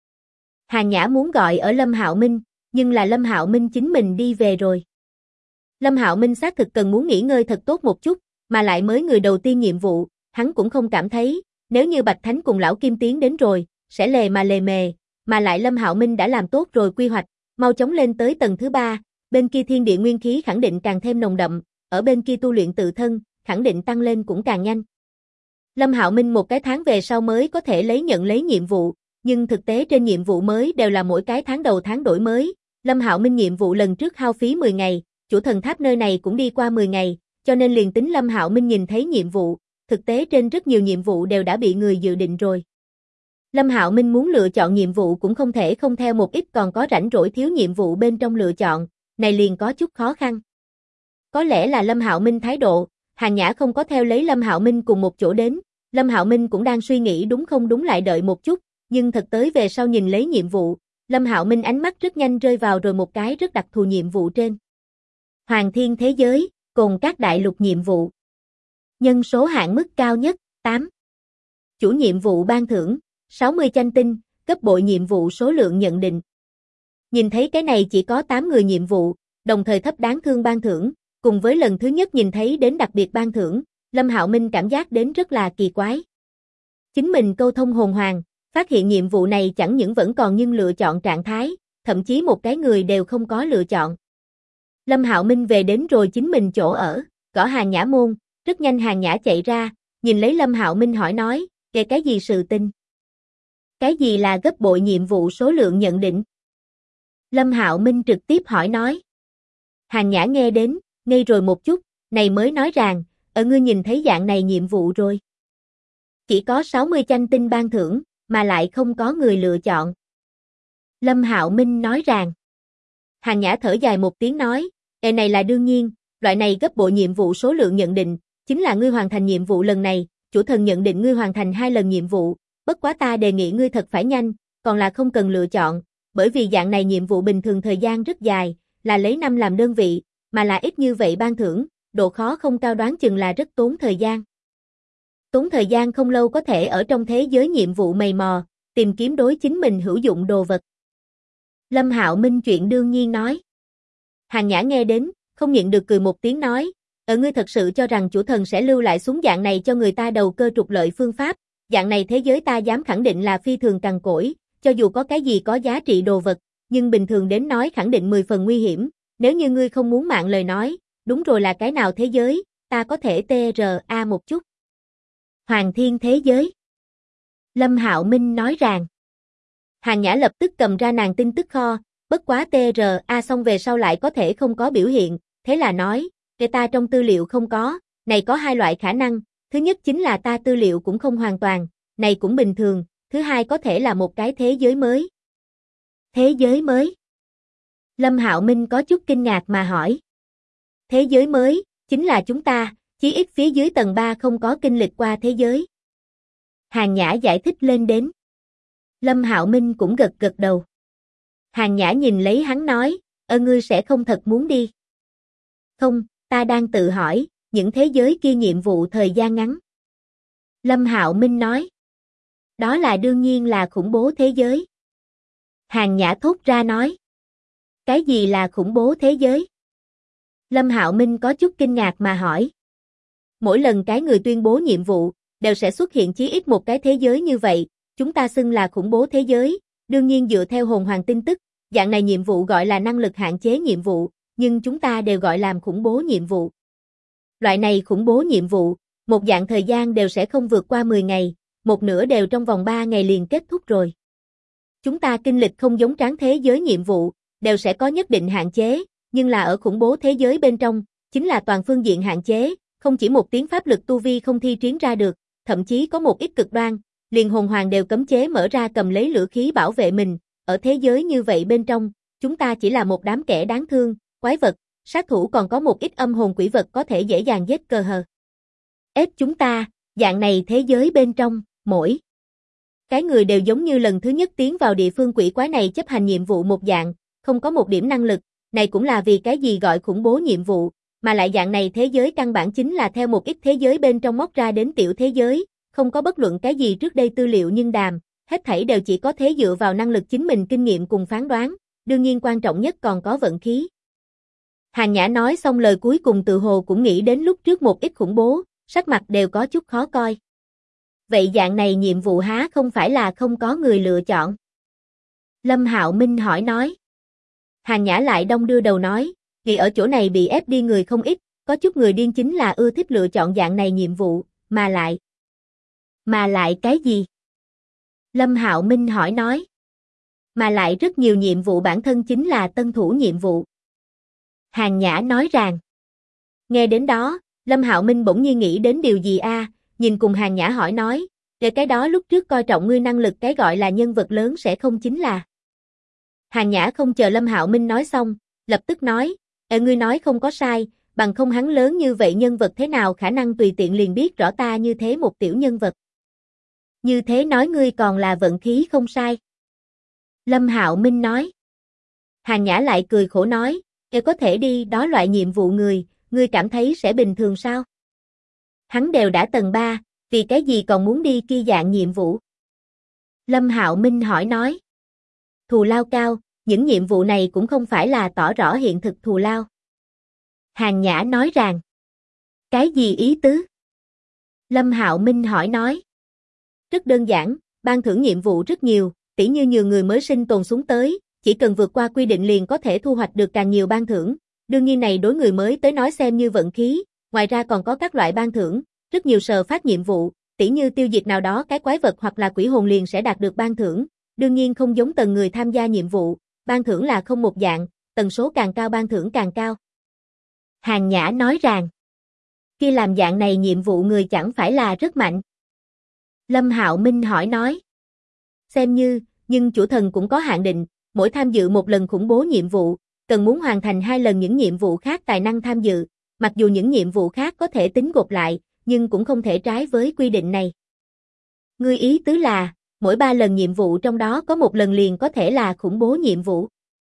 Hàn Nhã muốn gọi ở Lâm Hạo Minh, nhưng là Lâm Hạo Minh chính mình đi về rồi. Lâm Hạo Minh xác thực cần muốn nghỉ ngơi thật tốt một chút, mà lại mới người đầu tiên nhiệm vụ, hắn cũng không cảm thấy, nếu như Bạch Thánh cùng Lão Kim tiến đến rồi, sẽ lề mề, mà lại Lâm Hạo Minh đã làm tốt rồi quy hoạch, mau chóng lên tới tầng thứ 3, bên kia thiên địa nguyên khí khẳng định càng thêm nồng đậm, ở bên kia tu luyện tự thân, khẳng định tăng lên cũng càng nhanh. Lâm Hạo Minh một cái tháng về sau mới có thể nhận lấy nhiệm vụ, nhưng thực tế trên nhiệm vụ mới đều là mỗi cái tháng đầu tháng đổi mới, Lâm Hạo Minh nhiệm vụ lần trước hao phí 10 ngày, chủ thần tháp nơi này cũng đi qua 10 ngày, cho nên liền tính Lâm Hạo Minh nhìn thấy nhiệm vụ, thực tế trên rất nhiều nhiệm vụ đều đã bị người dự định rồi. Lâm Hạo Minh muốn lựa chọn nhiệm vụ cũng không thể không theo một ít còn có rảnh rỗi thiếu nhiệm vụ bên trong lựa chọn, này liền có chút khó khăn. Có lẽ là Lâm Hạo Minh thái độ, Hàn Nhã không có theo lấy Lâm Hạo Minh cùng một chỗ đến, Lâm Hạo Minh cũng đang suy nghĩ đúng không đúng lại đợi một chút, nhưng thật tới về sau nhìn lấy nhiệm vụ, Lâm Hạo Minh ánh mắt rất nhanh rơi vào rồi một cái rất đặc thù nhiệm vụ trên. Hoàng Thiên Thế Giới, cùng các đại lục nhiệm vụ. Nhân số hạn mức cao nhất, 8. Chủ nhiệm vụ ban thưởng, 60 tranh tinh, gấp bội nhiệm vụ số lượng nhận định. Nhìn thấy cái này chỉ có 8 người nhiệm vụ, đồng thời thấp đáng thương ban thưởng, cùng với lần thứ nhất nhìn thấy đến đặc biệt ban thưởng, Lâm Hạo Minh cảm giác đến rất là kỳ quái. Chính mình câu thông hồn hoàng, phát hiện nhiệm vụ này chẳng những vẫn còn nhưng lựa chọn trạng thái, thậm chí một cái người đều không có lựa chọn. Lâm Hạo Minh về đến rồi chính mình chỗ ở, gõ Hàn Nhã môn, rất nhanh Hàn Nhã chạy ra, nhìn lấy Lâm Hạo Minh hỏi nói, kể cái gì sự tình? Cái gì là gấp bội nhiệm vụ số lượng nhận định? Lâm Hạo Minh trực tiếp hỏi nói. Hàn Nhã nghe đến, ngây rồi một chút, này mới nói rằng, ngươi nhìn thấy dạng này nhiệm vụ rồi. Chỉ có 60 chanh tinh ban thưởng, mà lại không có người lựa chọn. Lâm Hạo Minh nói rằng. Hàn Nhã thở dài một tiếng nói, này là đương nhiên, loại này gấp bội nhiệm vụ số lượng nhận định, chính là ngươi hoàn thành nhiệm vụ lần này, chủ thần nhận định ngươi hoàn thành 2 lần nhiệm vụ, bất quá ta đề nghị ngươi thật phải nhanh, còn là không cần lựa chọn, bởi vì dạng này nhiệm vụ bình thường thời gian rất dài, là lấy năm làm đơn vị, mà là ít như vậy ban thưởng, độ khó không cao đoán chừng là rất tốn thời gian. Tốn thời gian không lâu có thể ở trong thế giới nhiệm vụ mày mò, tìm kiếm đối chính mình hữu dụng đồ vật. Lâm Hạo Minh chuyện đương nhiên nói. Hàn Nhã nghe đến, không nhịn được cười một tiếng nói, ngươi thật sự cho rằng chủ thần sẽ lưu lại xuống dạng này cho người ta đầu cơ trục lợi phương pháp, dạng này thế giới ta dám khẳng định là phi thường cằn cỗi, cho dù có cái gì có giá trị đồ vật, nhưng bình thường đến nói khẳng định 10 phần nguy hiểm, nếu như ngươi không muốn mạng lời nói, đúng rồi là cái nào thế giới, ta có thể TRA một chút. Hoàng Thiên thế giới. Lâm Hạo Minh nói rằng. Hàn Nhã lập tức cầm ra nàng tin tức kho, bất quá TRA xong về sau lại có thể không có biểu hiện, thế là nói, ta trong tư liệu không có, này có 2 loại khả năng, thứ nhất chính là ta tư liệu cũng không hoàn toàn, này cũng bình thường, thứ hai có thể là một cái thế giới mới. Thế giới mới? Lâm Hạo Minh có chút kinh ngạc mà hỏi. Thế giới mới, chính là chúng ta, chí ít phía dưới tầng 3 không có kinh lịch qua thế giới. Hàn Nhã giải thích lên đến. Lâm Hạo Minh cũng gật gật đầu. Hàn Nhã nhìn lấy hắn nói, ngươi sẽ không thật muốn đi. Không, ta đang tự hỏi, những thế giới kia nhiệm vụ thời gian ngắn. Lâm Hạo Minh nói. Đó là đương nhiên là khủng bố thế giới. Hàn Nhã thốt ra nói. Cái gì là khủng bố thế giới? Lâm Hạo Minh có chút kinh ngạc mà hỏi. Mỗi lần cái người tuyên bố nhiệm vụ, đều sẽ xuất hiện chí ít một cái thế giới như vậy, chúng ta xưng là khủng bố thế giới, đương nhiên dựa theo hồn hoàng tin tức, dạng này nhiệm vụ gọi là năng lực hạn chế nhiệm vụ, nhưng chúng ta đều gọi làm khủng bố nhiệm vụ. Loại này khủng bố nhiệm vụ, một dạng thời gian đều sẽ không vượt qua 10 ngày, một nửa đều trong vòng 3 ngày liền kết thúc rồi. Chúng ta kinh lịch không giống tráng thế giới nhiệm vụ, đều sẽ có nhất định hạn chế, nhưng là ở khủng bố thế giới bên trong, chính là toàn phương diện hạn chế, không chỉ một tiếng pháp lực tu vi không thi triển ra được, thậm chí có một ít cực đoan, liền hồn hoàng đều cấm chế mở ra cầm lấy lửa khí bảo vệ mình, ở thế giới như vậy bên trong, chúng ta chỉ là một đám kẻ đáng thương, quái vật, sát thủ còn có một ít âm hồn quỷ vật có thể dễ dàng giết cờ hờ. Ép chúng ta, dạng này thế giới bên trong, mỗi cái người đều giống như lần thứ nhất tiến vào địa phương quỷ quái này chấp hành nhiệm vụ một dạng, không có một điểm năng lực, này cũng là vì cái gì gọi khủng bố nhiệm vụ, mà lại dạng này thế giới căn bản chính là theo một ít thế giới bên trong móc ra đến tiểu thế giới, không có bất luận cái gì trước đây tư liệu nhưng đàm, hết thảy đều chỉ có thể dựa vào năng lực chính mình kinh nghiệm cùng phán đoán, đương nhiên quan trọng nhất còn có vận khí. Hàn Nhã nói xong lời cuối cùng tự hồ cũng nghĩ đến lúc trước một ít khủng bố, sắc mặt đều có chút khó coi. Vậy dạng này nhiệm vụ há không phải là không có người lựa chọn? Lâm Hạo Minh hỏi nói. Hàn Nhã lại đong đưa đầu nói, vì ở chỗ này bị ép đi người không ít, có chút người điên chính là ưa thích lựa chọn dạng này nhiệm vụ, mà lại cái gì? Lâm Hạo Minh hỏi nói. Mà lại rất nhiều nhiệm vụ bản thân chính là tân thủ nhiệm vụ. Hàn Nhã nói rằng. Nghe đến đó, Lâm Hạo Minh bỗng nhiên nghĩ đến điều gì nhìn cùng Hàn Nhã hỏi nói, để cái đó lúc trước coi trọng ngươi năng lực cái gọi là nhân vật lớn sẽ không chính là. Hàn Nhã không chờ Lâm Hạo Minh nói xong, lập tức nói, ngươi nói không có sai, bằng không hắn lớn như vậy nhân vật thế nào khả năng tùy tiện liền biết rõ ta như thế một tiểu nhân vật. Như thế nói ngươi còn là vận khí không sai. Lâm Hạo Minh nói. Hàn Nhã lại cười khổ nói, có thể đi đó loại nhiệm vụ ngươi cảm thấy sẽ bình thường sao? Hắn đều đã tầng 3, vì cái gì còn muốn đi kia dạng nhiệm vụ? Lâm Hạo Minh hỏi nói. Thù lao cao, những nhiệm vụ này cũng không phải là tỏ rõ hiện thực thù lao. Hàn Nhã nói rằng. Cái gì ý tứ? Lâm Hạo Minh hỏi nói. Rất đơn giản, ban thưởng nhiệm vụ rất nhiều, tỉ như nhiều người mới sinh tồn xuống tới, chỉ cần vượt qua quy định liền có thể thu hoạch được càng nhiều ban thưởng. Đương nhiên này đối người mới tới nói xem như vận khí, ngoài ra còn có các loại ban thưởng, rất nhiều sờ phát nhiệm vụ, tỉ như tiêu diệt nào đó cái quái vật hoặc là quỷ hồn liền sẽ đạt được ban thưởng. Đương nhiên không giống tầng người tham gia nhiệm vụ, ban thưởng là không một dạng, tần số càng cao ban thưởng càng cao. Hàn Nhã nói rằng. Khi làm dạng này nhiệm vụ người chẳng phải là rất mạnh. Lâm Hạo Minh hỏi nói. Xem như, nhưng chủ thần cũng có hạn định, mỗi tham dự một lần khủng bố nhiệm vụ, cần muốn hoàn thành 2 lần những nhiệm vụ khác tài năng tham dự, mặc dù những nhiệm vụ khác có thể tính gộp lại, nhưng cũng không thể trái với quy định này. Ngươi ý tứ là, mỗi 3 lần nhiệm vụ trong đó có 1 lần liền có thể là khủng bố nhiệm vụ.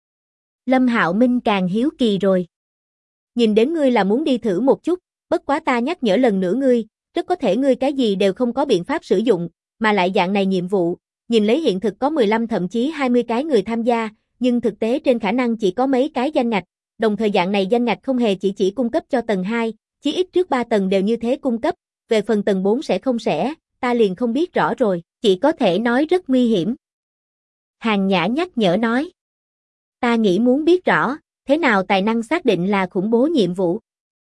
Lâm Hạo Minh càng hiếu kỳ rồi. Nhìn đến ngươi là muốn đi thử một chút, bất quá ta nhắc nhở lần nữa ngươi, rất có thể ngươi cái gì đều không có biện pháp sử dụng, mà lại dạng này nhiệm vụ, nhìn lấy hiện thực có 15 thậm chí 20 cái người tham gia, nhưng thực tế trên khả năng chỉ có mấy cái danh ngạch, đồng thời dạng này danh ngạch không hề chỉ cung cấp cho tầng 2, chí ít trước 3 tầng đều như thế cung cấp, về phần tầng 4 sẽ, ta liền không biết rõ rồi, chỉ có thể nói rất nguy hiểm. Hàn Nhã nhắc nhở nói. Ta nghĩ muốn biết rõ, thế nào tài năng xác định là khủng bố nhiệm vụ.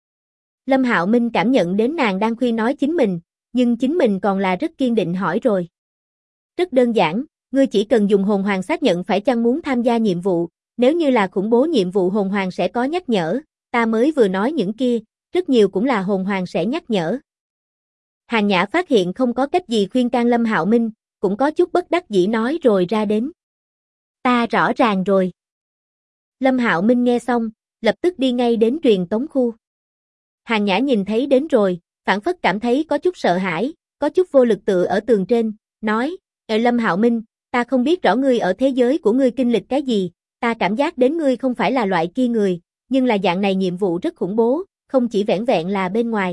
Lâm Hạo Minh cảm nhận đến nàng đang khuyên nói chính mình, nhưng chính mình còn là rất kiên định hỏi rồi. Rất đơn giản, ngươi chỉ cần dùng hồn hoàng xác nhận phải chăng muốn tham gia nhiệm vụ, nếu như là khủng bố nhiệm vụ hồn hoàng sẽ có nhắc nhở, ta mới vừa nói những kia, rất nhiều cũng là hồn hoàng sẽ nhắc nhở. Hàn Nhã phát hiện không có cách gì khuyên can Lâm Hạo Minh, cũng có chút bất đắc dĩ nói rồi ra đến. Ta rõ ràng rồi. Lâm Hạo Minh nghe xong, lập tức đi ngay đến truyền tống khu. Hàn Nhã nhìn thấy đến rồi, phảng phất cảm thấy có chút sợ hãi, có chút vô lực tựa ở tường trên, nói, Lâm Hạo Minh, ta không biết rõ ngươi ở thế giới của ngươi kinh lịch cái gì, ta cảm giác đến ngươi không phải là loại kia người, nhưng là dạng này nhiệm vụ rất khủng bố, không chỉ vẻn vẹn là bên ngoài.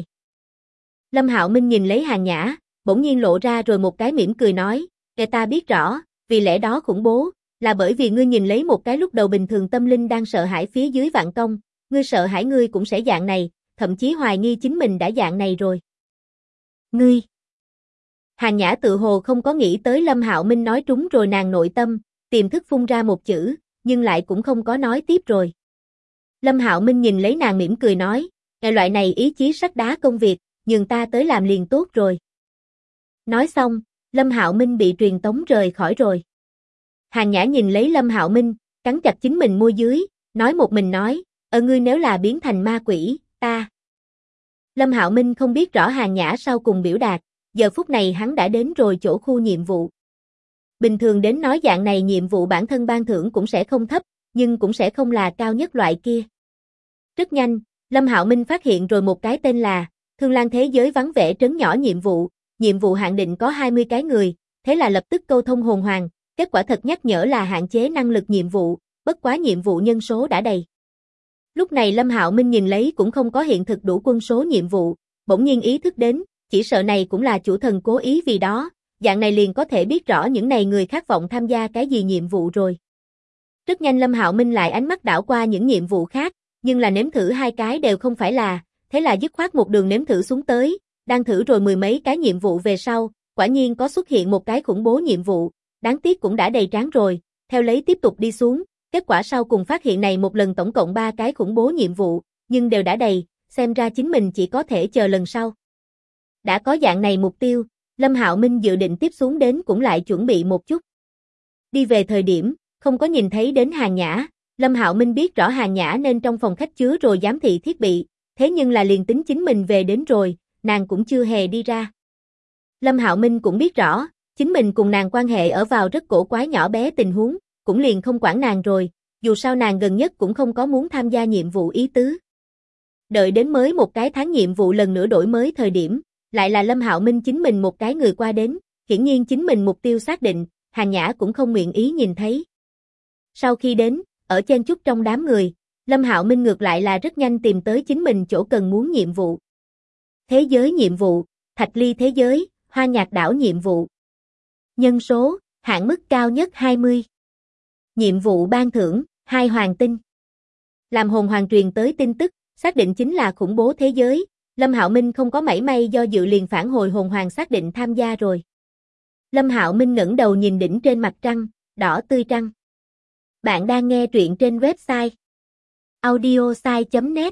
Lâm Hạo Minh nhìn lấy Hàn Nhã, bỗng nhiên lộ ra rồi một cái mỉm cười nói, ta biết rõ, vì lẽ đó khủng bố, là bởi vì ngươi nhìn lấy một cái lúc đầu bình thường tâm linh đang sợ hãi phía dưới vạn công, ngươi sợ hãi ngươi cũng sẽ dạng này, thậm chí hoài nghi chính mình đã dạng này rồi. Ngươi. Hàn Nhã tự hồ không có nghĩ tới Lâm Hạo Minh nói trúng rồi nàng nội tâm, tiềm thức phun ra một chữ, nhưng lại cũng không có nói tiếp rồi. Lâm Hạo Minh nhìn lấy nàng mỉm cười nói, loại này ý chí sắt đá công việc, nhường ta tới làm liền tốt rồi. Nói xong, Lâm Hạo Minh bị truyền tống rời khỏi rồi. Hàn Nhã nhìn lấy Lâm Hạo Minh, cắn chặt chính mình môi dưới, nói một mình nói, ngươi nếu là biến thành ma quỷ, ta. Lâm Hạo Minh không biết rõ Hàn Nhã sau cùng biểu đạt, giờ phút này hắn đã đến rồi chỗ khu nhiệm vụ. Bình thường đến nói dạng này nhiệm vụ bản thân ban thưởng cũng sẽ không thấp, nhưng cũng sẽ không là cao nhất loại kia. Rất nhanh, Lâm Hạo Minh phát hiện rồi một cái tên là Thương Lan thế giới vắng vẻ trấn nhỏ nhiệm vụ hạn định có 20 cái người, thế là lập tức câu thông hồn hoàng, kết quả thật nhắc nhở là hạn chế năng lực nhiệm vụ, bất quá nhiệm vụ nhân số đã đầy. Lúc này Lâm Hạo Minh nhìn lấy cũng không có hiện thực đủ quân số nhiệm vụ, bỗng nhiên ý thức đến, chỉ sợ này cũng là chủ thần cố ý vì đó, dạng này liền có thể biết rõ những này người khát vọng tham gia cái gì nhiệm vụ rồi. Rất nhanh Lâm Hạo Minh lại ánh mắt đảo qua những nhiệm vụ khác, nhưng là nếm thử 2 cái đều không phải là, thế là dứt khoát một đường nếm thử xuống tới, đang thử rồi 10 mấy cái nhiệm vụ về sau, quả nhiên có xuất hiện một cái khủng bố nhiệm vụ, đáng tiếc cũng đã đầy trán rồi, theo lấy tiếp tục đi xuống, kết quả sau cùng phát hiện này một lần tổng cộng 3 cái khủng bố nhiệm vụ, nhưng đều đã đầy, xem ra chính mình chỉ có thể chờ lần sau. Đã có dạng này mục tiêu, Lâm Hạo Minh dự định tiếp xuống đến cũng lại chuẩn bị một chút. Đi về thời điểm, không có nhìn thấy đến Hàn Nhã, Lâm Hạo Minh biết rõ Hàn Nhã nên trong phòng khách chứa rồi giám thị thiết bị, thế nhưng là liền tính chính mình về đến rồi, nàng cũng chưa hề đi ra. Lâm Hạo Minh cũng biết rõ, chính mình cùng nàng quan hệ ở vào rất cổ quái nhỏ bé tình huống, cũng liền không quản nàng rồi, dù sao nàng gần nhất cũng không có muốn tham gia nhiệm vụ ý tứ. Đợi đến mới một cái tháng nhiệm vụ lần nữa đổi mới thời điểm, lại là Lâm Hạo Minh chính mình một cái người qua đến, hiển nhiên chính mình mục tiêu xác định, Hàn Nhã cũng không nguyện ý nhìn thấy. Sau khi đến, ở chen chúc trong đám người, Lâm Hạo Minh ngược lại là rất nhanh tìm tới chính mình chỗ cần muốn nhiệm vụ. Thế giới nhiệm vụ, Thạch Ly thế giới, Hoa Nhạc đảo nhiệm vụ. Nhân số, hạn mức cao nhất 20. Nhiệm vụ ban thưởng, 2 hoàng tinh. Làm hồn hoàng truyền tới tin tức, xác định chính là khủng bố thế giới, Lâm Hạo Minh không có mảy may do dự liền phản hồi hồn hoàng xác định tham gia rồi. Lâm Hạo Minh ngẩng đầu nhìn đỉnh trên mặt trăng, đỏ tươi trăng. Bạn đang nghe truyện trên website audiosai.net.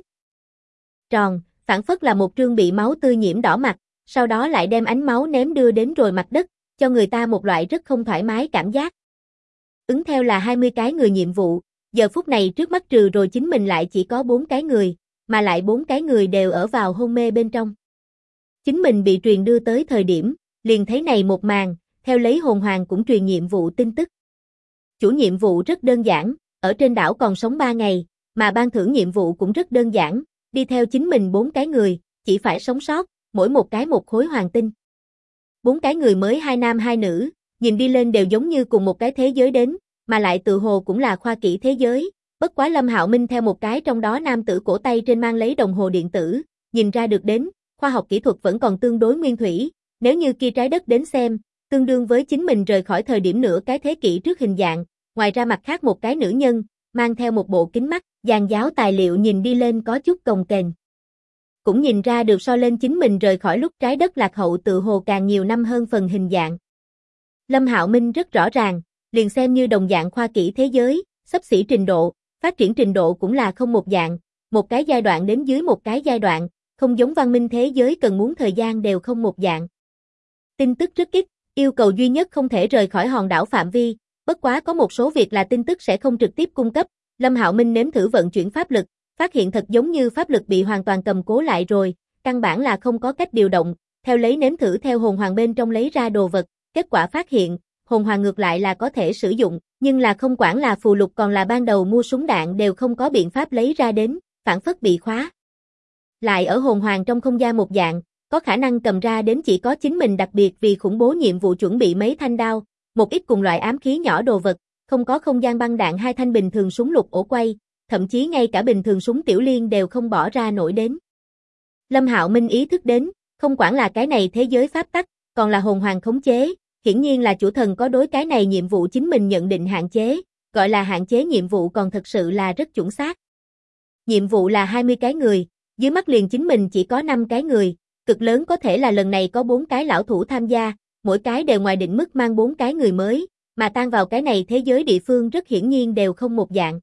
Tròn, phảng phất là một trương bị máu tươi nhiễm đỏ mặt, sau đó lại đem ánh máu ném đưa đến rồi mặt đất, cho người ta một loại rất không thoải mái cảm giác. Ứng theo là 20 cái người nhiệm vụ, giờ phút này trước mắt trừ rồi chính mình lại chỉ có 4 cái người, mà lại 4 cái người đều ở vào hôn mê bên trong. Chính mình bị truyền đưa tới thời điểm, liền thấy này một màn, theo lấy hồn hoàng cũng truyền nhiệm vụ tin tức. Chủ nhiệm vụ rất đơn giản, ở trên đảo còn sống 3 ngày, mà ban thưởng nhiệm vụ cũng rất đơn giản, đi theo chính mình 4 cái người, chỉ phải sống sót, mỗi một cái một khối hoàng tinh. 4 cái người mới 2 nam 2 nữ, nhìn đi lên đều giống như cùng một cái thế giới đến, mà lại tự hồ cũng là khoa kỹ thế giới, bất quá Lâm Hạo Minh theo một cái trong đó nam tử cổ tay trên mang lấy đồng hồ điện tử, nhìn ra được đến, khoa học kỹ thuật vẫn còn tương đối nguyên thủy, nếu như kia trái đất đến xem, tương đương với chính mình rời khỏi thời điểm nửa cái thế kỷ trước hình dạng, ngoài ra mặt khác một cái nữ nhân, mang theo một bộ kính mắt, dàn giáo tài liệu nhìn đi lên có chút cồng kềnh. Cũng nhìn ra được so lên chính mình rời khỏi lúc trái đất lạc hậu tự hồ càng nhiều năm hơn phần hình dạng. Lâm Hạo Minh rất rõ ràng, liền xem như đồng dạng khoa kỹ thế giới, xấp xỉ trình độ, phát triển trình độ cũng là không một dạng, một cái giai đoạn đến dưới một cái giai đoạn, không giống văn minh thế giới cần muốn thời gian đều không một dạng. Tin tức rất ít, yêu cầu duy nhất không thể rời khỏi hòn đảo phạm vi, bất quá có một số việc là tin tức sẽ không trực tiếp cung cấp, Lâm Hạo Minh nếm thử vận chuyển pháp lực, phát hiện thật giống như pháp lực bị hoàn toàn cầm cố lại rồi, căn bản là không có cách điều động, theo lấy nếm thử theo hồn hoàng bên trong lấy ra đồ vật, kết quả phát hiện, hồn hoàng ngược lại là có thể sử dụng, nhưng là không quản là phù lục còn là ban đầu mua súng đạn đều không có biện pháp lấy ra đến, phản phất bị khóa. Lại ở hồn hoàng trong không gian một dạng, có khả năng cầm ra đến chỉ có chính mình đặc biệt vì khủng bố nhiệm vụ chuẩn bị mấy thanh đao, một ít cùng loại ám khí nhỏ đồ vật, không có không gian băng đạn 2 thanh bình thường súng lục ổ quay, thậm chí ngay cả bình thường súng tiểu liên đều không bỏ ra nổi đến. Lâm Hạo Minh ý thức đến, không quản là cái này thế giới pháp tắc, còn là hồn hoàng khống chế, hiển nhiên là chủ thần có đối cái này nhiệm vụ chính mình nhận định hạn chế, gọi là hạn chế nhiệm vụ còn thực sự là rất chuẩn xác. Nhiệm vụ là 20 cái người, dưới mắt liền chính mình chỉ có 5 cái người, cực lớn có thể là lần này có 4 cái lão thủ tham gia, mỗi cái đều ngoài định mức mang 4 cái người mới, mà tan vào cái này thế giới địa phương rất hiển nhiên đều không một dạng.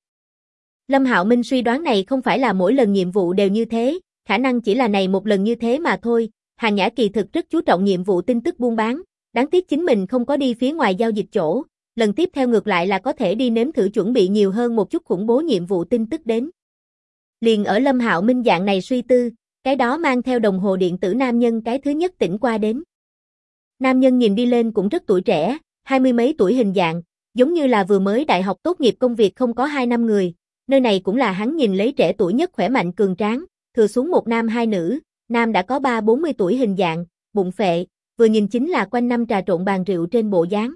Lâm Hạo Minh suy đoán này không phải là mỗi lần nhiệm vụ đều như thế, khả năng chỉ là này một lần như thế mà thôi, Hàn Nhã kỳ thực rất chú trọng nhiệm vụ tin tức buôn bán, đáng tiếc chính mình không có đi phía ngoài giao dịch chỗ, lần tiếp theo ngược lại là có thể đi nếm thử chuẩn bị nhiều hơn một chút khủng bố nhiệm vụ tin tức đến. Liền ở Lâm Hạo Minh dạng này suy tư, cái đó mang theo đồng hồ điện tử nam nhân cái thứ nhất tỉnh qua đến. Nam nhân nhìn đi lên cũng rất tuổi trẻ, 20 mấy tuổi hình dạng, giống như là vừa mới đại học tốt nghiệp công việc không có 2 năm người, nơi này cũng là hắn nhìn lấy trẻ tuổi nhất khỏe mạnh cường tráng, thừa xuống một nam 2 nữ, nam đã có 30-40 tuổi hình dạng, bụng phệ, vừa nhìn chính là quanh năm trà trộn bàn rượu trên bộ dáng.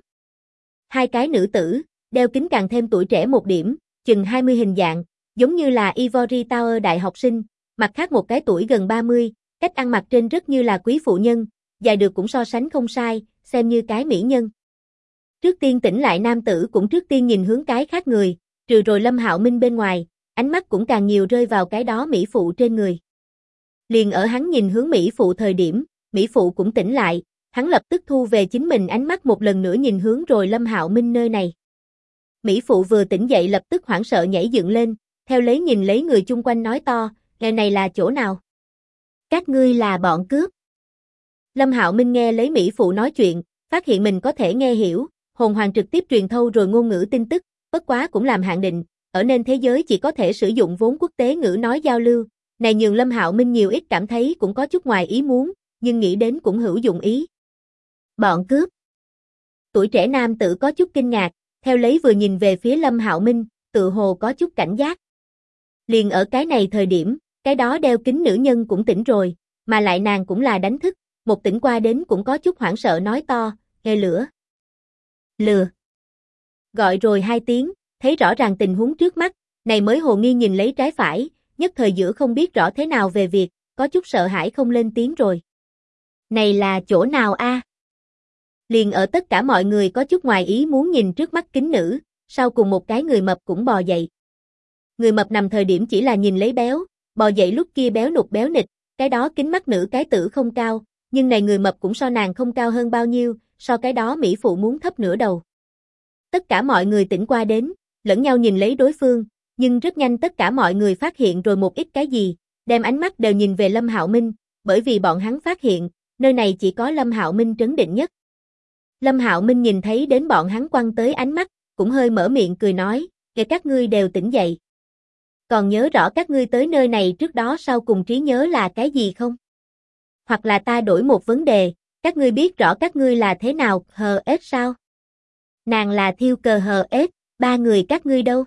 2 cái nữ tử, đeo kính càng thêm tuổi trẻ một điểm, chừng 20 hình dạng, giống như là Ivory Tower đại học sinh, mặt khác một cái tuổi gần 30, cách ăn mặc trên rất như là quý phụ nhân, dài được cũng so sánh không sai, xem như cái mỹ nhân. Trước tiên tỉnh lại nam tử cũng trước tiên nhìn hướng cái khác người, trừ rồi Lâm Hạo Minh bên ngoài, ánh mắt cũng càng nhiều rơi vào cái đó mỹ phụ trên người. Liền ở hắn nhìn hướng mỹ phụ thời điểm, mỹ phụ cũng tỉnh lại, hắn lập tức thu về chính mình ánh mắt một lần nữa nhìn hướng rồi Lâm Hạo Minh nơi này. Mỹ phụ vừa tỉnh dậy lập tức hoảng sợ nhảy dựng lên, theo lấy nhìn lấy người chung quanh nói to, ngày này là chỗ nào? Các ngươi là bọn cướp. Lâm Hạo Minh nghe lấy mỹ phụ nói chuyện, phát hiện mình có thể nghe hiểu, hồn hoàng trực tiếp truyền thâu rồi ngôn ngữ tin tức, bất quá cũng làm hạn định, ở nên thế giới chỉ có thể sử dụng vốn quốc tế ngữ nói giao lưu, này nhường Lâm Hạo Minh nhiều ít cảm thấy cũng có chút ngoài ý muốn, nhưng nghĩ đến cũng hữu dụng ý. Bọn cướp. Tuổi trẻ nam tử có chút kinh ngạc, theo lấy vừa nhìn về phía Lâm Hạo Minh, tự hồ có chút cảnh giác. Liền ở cái này thời điểm, cái đó đeo kính nữ nhân cũng tỉnh rồi, mà lại nàng cũng là đánh thức, một tỉnh qua đến cũng có chút hoảng sợ nói to, nghe lửa. Lừa. Gọi rồi 2 tiếng, thấy rõ ràng tình huống trước mắt, này mới hồ nghi nhìn lấy trái phải, nhất thời giữa không biết rõ thế nào về việc, có chút sợ hãi không lên tiếng rồi. Này là chỗ nào a? Liền ở tất cả mọi người có chút ngoài ý muốn nhìn trước mắt kính nữ, sau cùng một cái người mập cũng bò dậy. Người mập nằm thời điểm chỉ là nhìn lấy béo, bò dậy lúc kia béo nụt béo nịch, cái đó kính mắt nữ cái tử không cao, nhưng này người mập cũng so nàng không cao hơn bao nhiêu, so cái đó mỹ phụ muốn thấp nửa đầu. Tất cả mọi người tỉnh qua đến, lẫn nhau nhìn lấy đối phương, nhưng rất nhanh tất cả mọi người phát hiện rồi một ít cái gì, đem ánh mắt đều nhìn về Lâm Hạo Minh, bởi vì bọn hắn phát hiện, nơi này chỉ có Lâm Hạo Minh trấn định nhất. Lâm Hạo Minh nhìn thấy đến bọn hắn quăng tới ánh mắt, cũng hơi mở miệng cười nói, kể các ngươi đều tỉnh dậy. Còn nhớ rõ các ngươi tới nơi này trước đó sau cùng trí nhớ là cái gì không? Hoặc là ta đổi một vấn đề, các ngươi biết rõ các ngươi là thế nào HS sao? Nàng là Thiêu Cờ HS, ba người các ngươi đâu?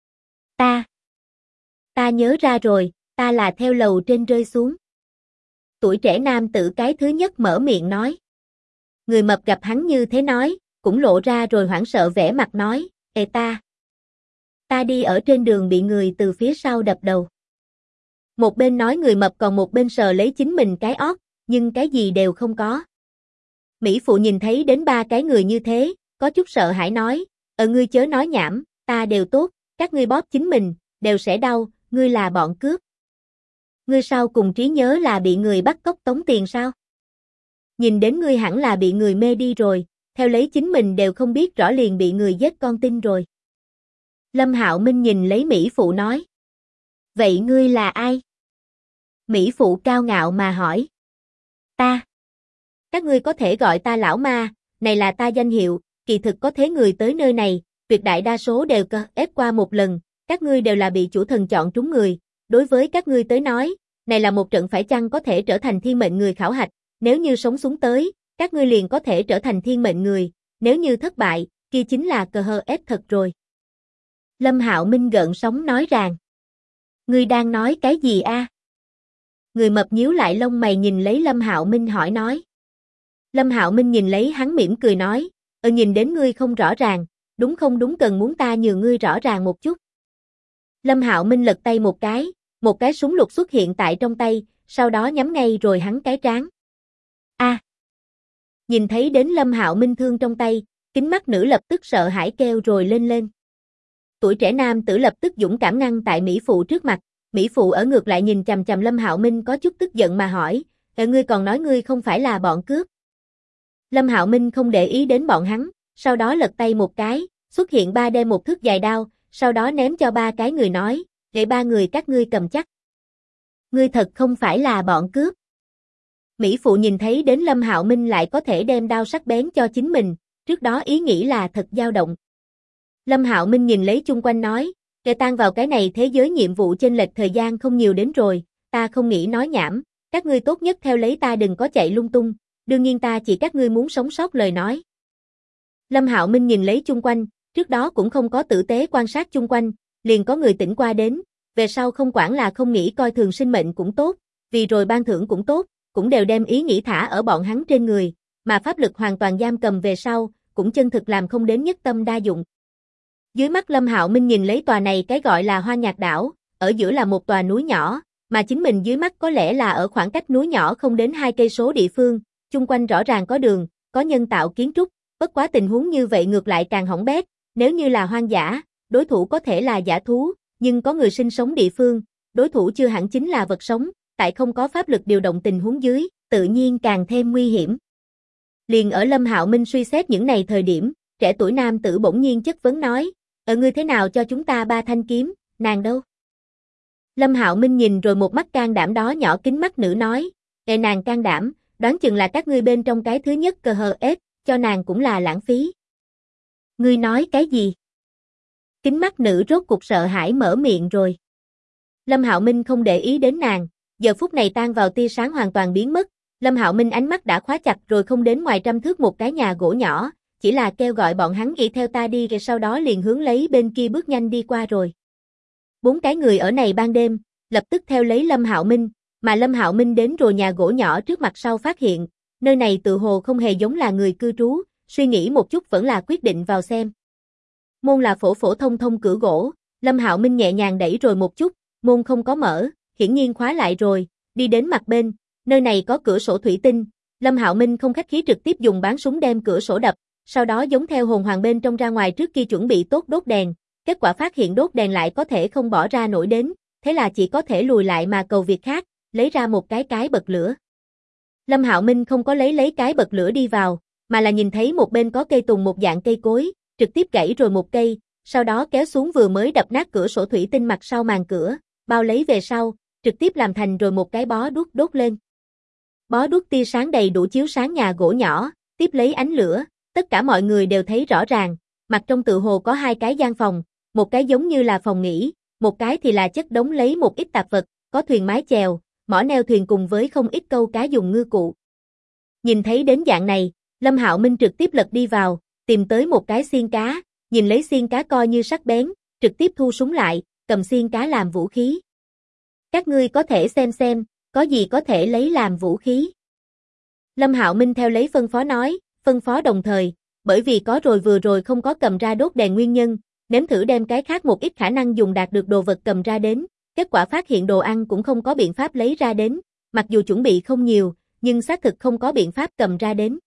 Ta nhớ ra rồi, ta là theo lầu trên rơi xuống. Tuổi trẻ nam tử cái thứ nhất mở miệng nói. Người mập gặp hắn như thế nói, cũng lộ ra rồi hoảng sợ vẻ mặt nói, ê ta đi ở trên đường bị người từ phía sau đập đầu. Một bên nói người mập còn một bên sờ lấy chính mình cái ót, nhưng cái gì đều không có. Mỹ phụ nhìn thấy đến ba cái người như thế, có chút sợ hãi nói, ngươi chớ nói nhảm, ta đều tốt, các ngươi bóp chính mình, đều sẽ đau, ngươi là bọn cướp. Ngươi sau cùng trí nhớ là bị người bắt cóc tống tiền sao? Nhìn đến ngươi hẳn là bị người mê đi rồi, theo lấy chính mình đều không biết rõ liền bị người giết con tin rồi. Lâm Hạo Minh nhìn lấy Mỹ phụ nói. Vậy ngươi là ai? Mỹ phụ cao ngạo mà hỏi. Ta. Các ngươi có thể gọi ta lão ma, này là ta danh hiệu, kỳ thực có thế người tới nơi này, tuyệt đại đa số đều cơ ép qua một lần, các ngươi đều là bị chủ thần chọn trúng người, đối với các ngươi tới nói, này là một trận phải chăng có thể trở thành thiên mệnh người khảo hạch, nếu như sống xuống tới, các ngươi liền có thể trở thành thiên mệnh người, nếu như thất bại, kia chính là cờ hờ ép thật rồi. Lâm Hạo Minh gợn sóng nói rằng, ngươi đang nói cái gì a? Người mập nhíu lại lông mày nhìn lấy Lâm Hạo Minh hỏi nói. Lâm Hạo Minh nhìn lấy hắn mỉm cười nói, nhìn đến ngươi không rõ ràng, đúng không đúng cần muốn ta nhường ngươi rõ ràng một chút. Lâm Hạo Minh lật tay một cái súng lục xuất hiện tại trong tay, sau đó nhắm ngay rồi hắn cái trán. Nhìn thấy đến Lâm Hạo Minh thương trong tay, kính mắt nữ lập tức sợ hãi kêu rồi lên. Tuổi trẻ nam tử lập tức dũng cảm ngăn tại Mỹ phụ trước mặt, Mỹ phụ ở ngược lại nhìn chằm chằm Lâm Hạo Minh có chút tức giận mà hỏi, ngươi còn nói ngươi không phải là bọn cướp. Lâm Hạo Minh không để ý đến bọn hắn, sau đó lật tay một cái, xuất hiện ba đem một thước dài đao, sau đó ném cho ba cái người nói, để ba người các ngươi cầm chắc. Ngươi thật không phải là bọn cướp. Mỹ phụ nhìn thấy đến Lâm Hạo Minh lại có thể đem đao sắc bén cho chính mình, trước đó ý nghĩ là thật dao động. Lâm Hạo Minh nhìn lấy chung quanh nói, để tan vào cái này thế giới nhiệm vụ chênh lệch thời gian không nhiều đến rồi, ta không nghĩ nói nhảm, các ngươi tốt nhất theo lấy ta đừng có chạy lung tung, đương nhiên ta chỉ các ngươi muốn sống sót lời nói. Lâm Hạo Minh nhìn lấy chung quanh, trước đó cũng không có tử tế quan sát chung quanh, liền có người tỉnh qua đến, về sau không quản là không nghĩ coi thường sinh mệnh cũng tốt, vì rồi ban thưởng cũng tốt, cũng đều đem ý nghĩ thả ở bọn hắn trên người, mà pháp lực hoàn toàn giam cầm về sau, cũng chân thực làm không đến nhất tâm đa dụng. Dưới mắt Lâm Hạo Minh nhìn lấy tòa này cái gọi là Hoa Nhạc đảo, ở giữa là một tòa núi nhỏ, mà chính mình dưới mắt có lẽ là ở khoảng cách núi nhỏ không đến 2 cây số địa phương, chung quanh rõ ràng có đường, có nhân tạo kiến trúc, bất quá tình huống như vậy ngược lại càng hỏng bét, nếu như là hoang dã, đối thủ có thể là dã thú, nhưng có người sinh sống địa phương, đối thủ chưa hẳn chính là vật sống, tại không có pháp lực điều động tình huống dưới, tự nhiên càng thêm nguy hiểm. Liền ở Lâm Hạo Minh suy xét những này thời điểm, trẻ tuổi nam tử bỗng nhiên chất vấn nói, ngươi thế nào cho chúng ta 3 thanh kiếm, nàng đâu? Lâm Hạo Minh nhìn rồi một mắt can đảm đó nhỏ kính mắt nữ nói, nàng can đảm, đoán chừng là các ngươi bên trong cái thứ nhất cờ hờ ép, cho nàng cũng là lãng phí. Ngươi nói cái gì? Kính mắt nữ rốt cục sợ hãi mở miệng rồi. Lâm Hạo Minh không để ý đến nàng, giờ phút này tan vào tia sáng hoàn toàn biến mất, Lâm Hạo Minh ánh mắt đã khóa chặt rồi không đến ngoài 100 thước một cái nhà gỗ nhỏ, chỉ là kêu gọi bọn hắn đi theo ta đi rồi sau đó liền hướng lấy bên kia bước nhanh đi qua rồi. 4 cái người ở này ban đêm, lập tức theo lấy Lâm Hạo Minh, mà Lâm Hạo Minh đến rồi nhà gỗ nhỏ trước mặt sau phát hiện, nơi này tự hồ không hề giống là người cư trú, suy nghĩ một chút vẫn là quyết định vào xem. Môn là phổ phổ thông thông cửa gỗ, Lâm Hạo Minh nhẹ nhàng đẩy rồi một chút, môn không có mở, hiển nhiên khóa lại rồi, đi đến mặt bên, nơi này có cửa sổ thủy tinh, Lâm Hạo Minh không khách khí trực tiếp dùng báng súng đem cửa sổ đập, sau đó giống theo hồn hoàng bên trong ra ngoài trước khi chuẩn bị tốt đốt đèn, kết quả phát hiện đốt đèn lại có thể không bỏ ra nổi đến, thế là chỉ có thể lùi lại mà cầu việc khác, lấy ra một cái bật lửa. Lâm Hạo Minh không có lấy cái bật lửa đi vào, mà là nhìn thấy một bên có cây tùng một dạng cây cối, trực tiếp gãy rồi một cây, sau đó kéo xuống vừa mới đập nát cửa sổ thủy tinh mặt sau màn cửa, bao lấy về sau, trực tiếp làm thành rồi một cái bó đuốc đốt lên. Bó đuốc tia sáng đầy đủ chiếu sáng nhà gỗ nhỏ, tiếp lấy ánh lửa, tất cả mọi người đều thấy rõ ràng, mặt trong tự hồ có hai cái gian phòng, một cái giống như là phòng nghỉ, một cái thì là chất đống lấy một ít tạp vật, có thuyền mái chèo, mỏ neo thuyền cùng với không ít câu cá dùng ngư cụ. Nhìn thấy đến dạng này, Lâm Hạo Minh trực tiếp lật đi vào, tìm tới một cái xiên cá, nhìn lấy xiên cá coi như sắc bén, trực tiếp thu súng lại, cầm xiên cá làm vũ khí. Các ngươi có thể xem, có gì có thể lấy làm vũ khí. Lâm Hạo Minh theo lấy phân phó nói, phân phó đồng thời, bởi vì có rồi vừa rồi không có cầm ra đốt đèn nguyên nhân, nếm thử đem cái khác một ít khả năng dùng đạt được đồ vật cầm ra đến, kết quả phát hiện đồ ăn cũng không có biện pháp lấy ra đến, mặc dù chuẩn bị không nhiều, nhưng xác thực không có biện pháp cầm ra đến.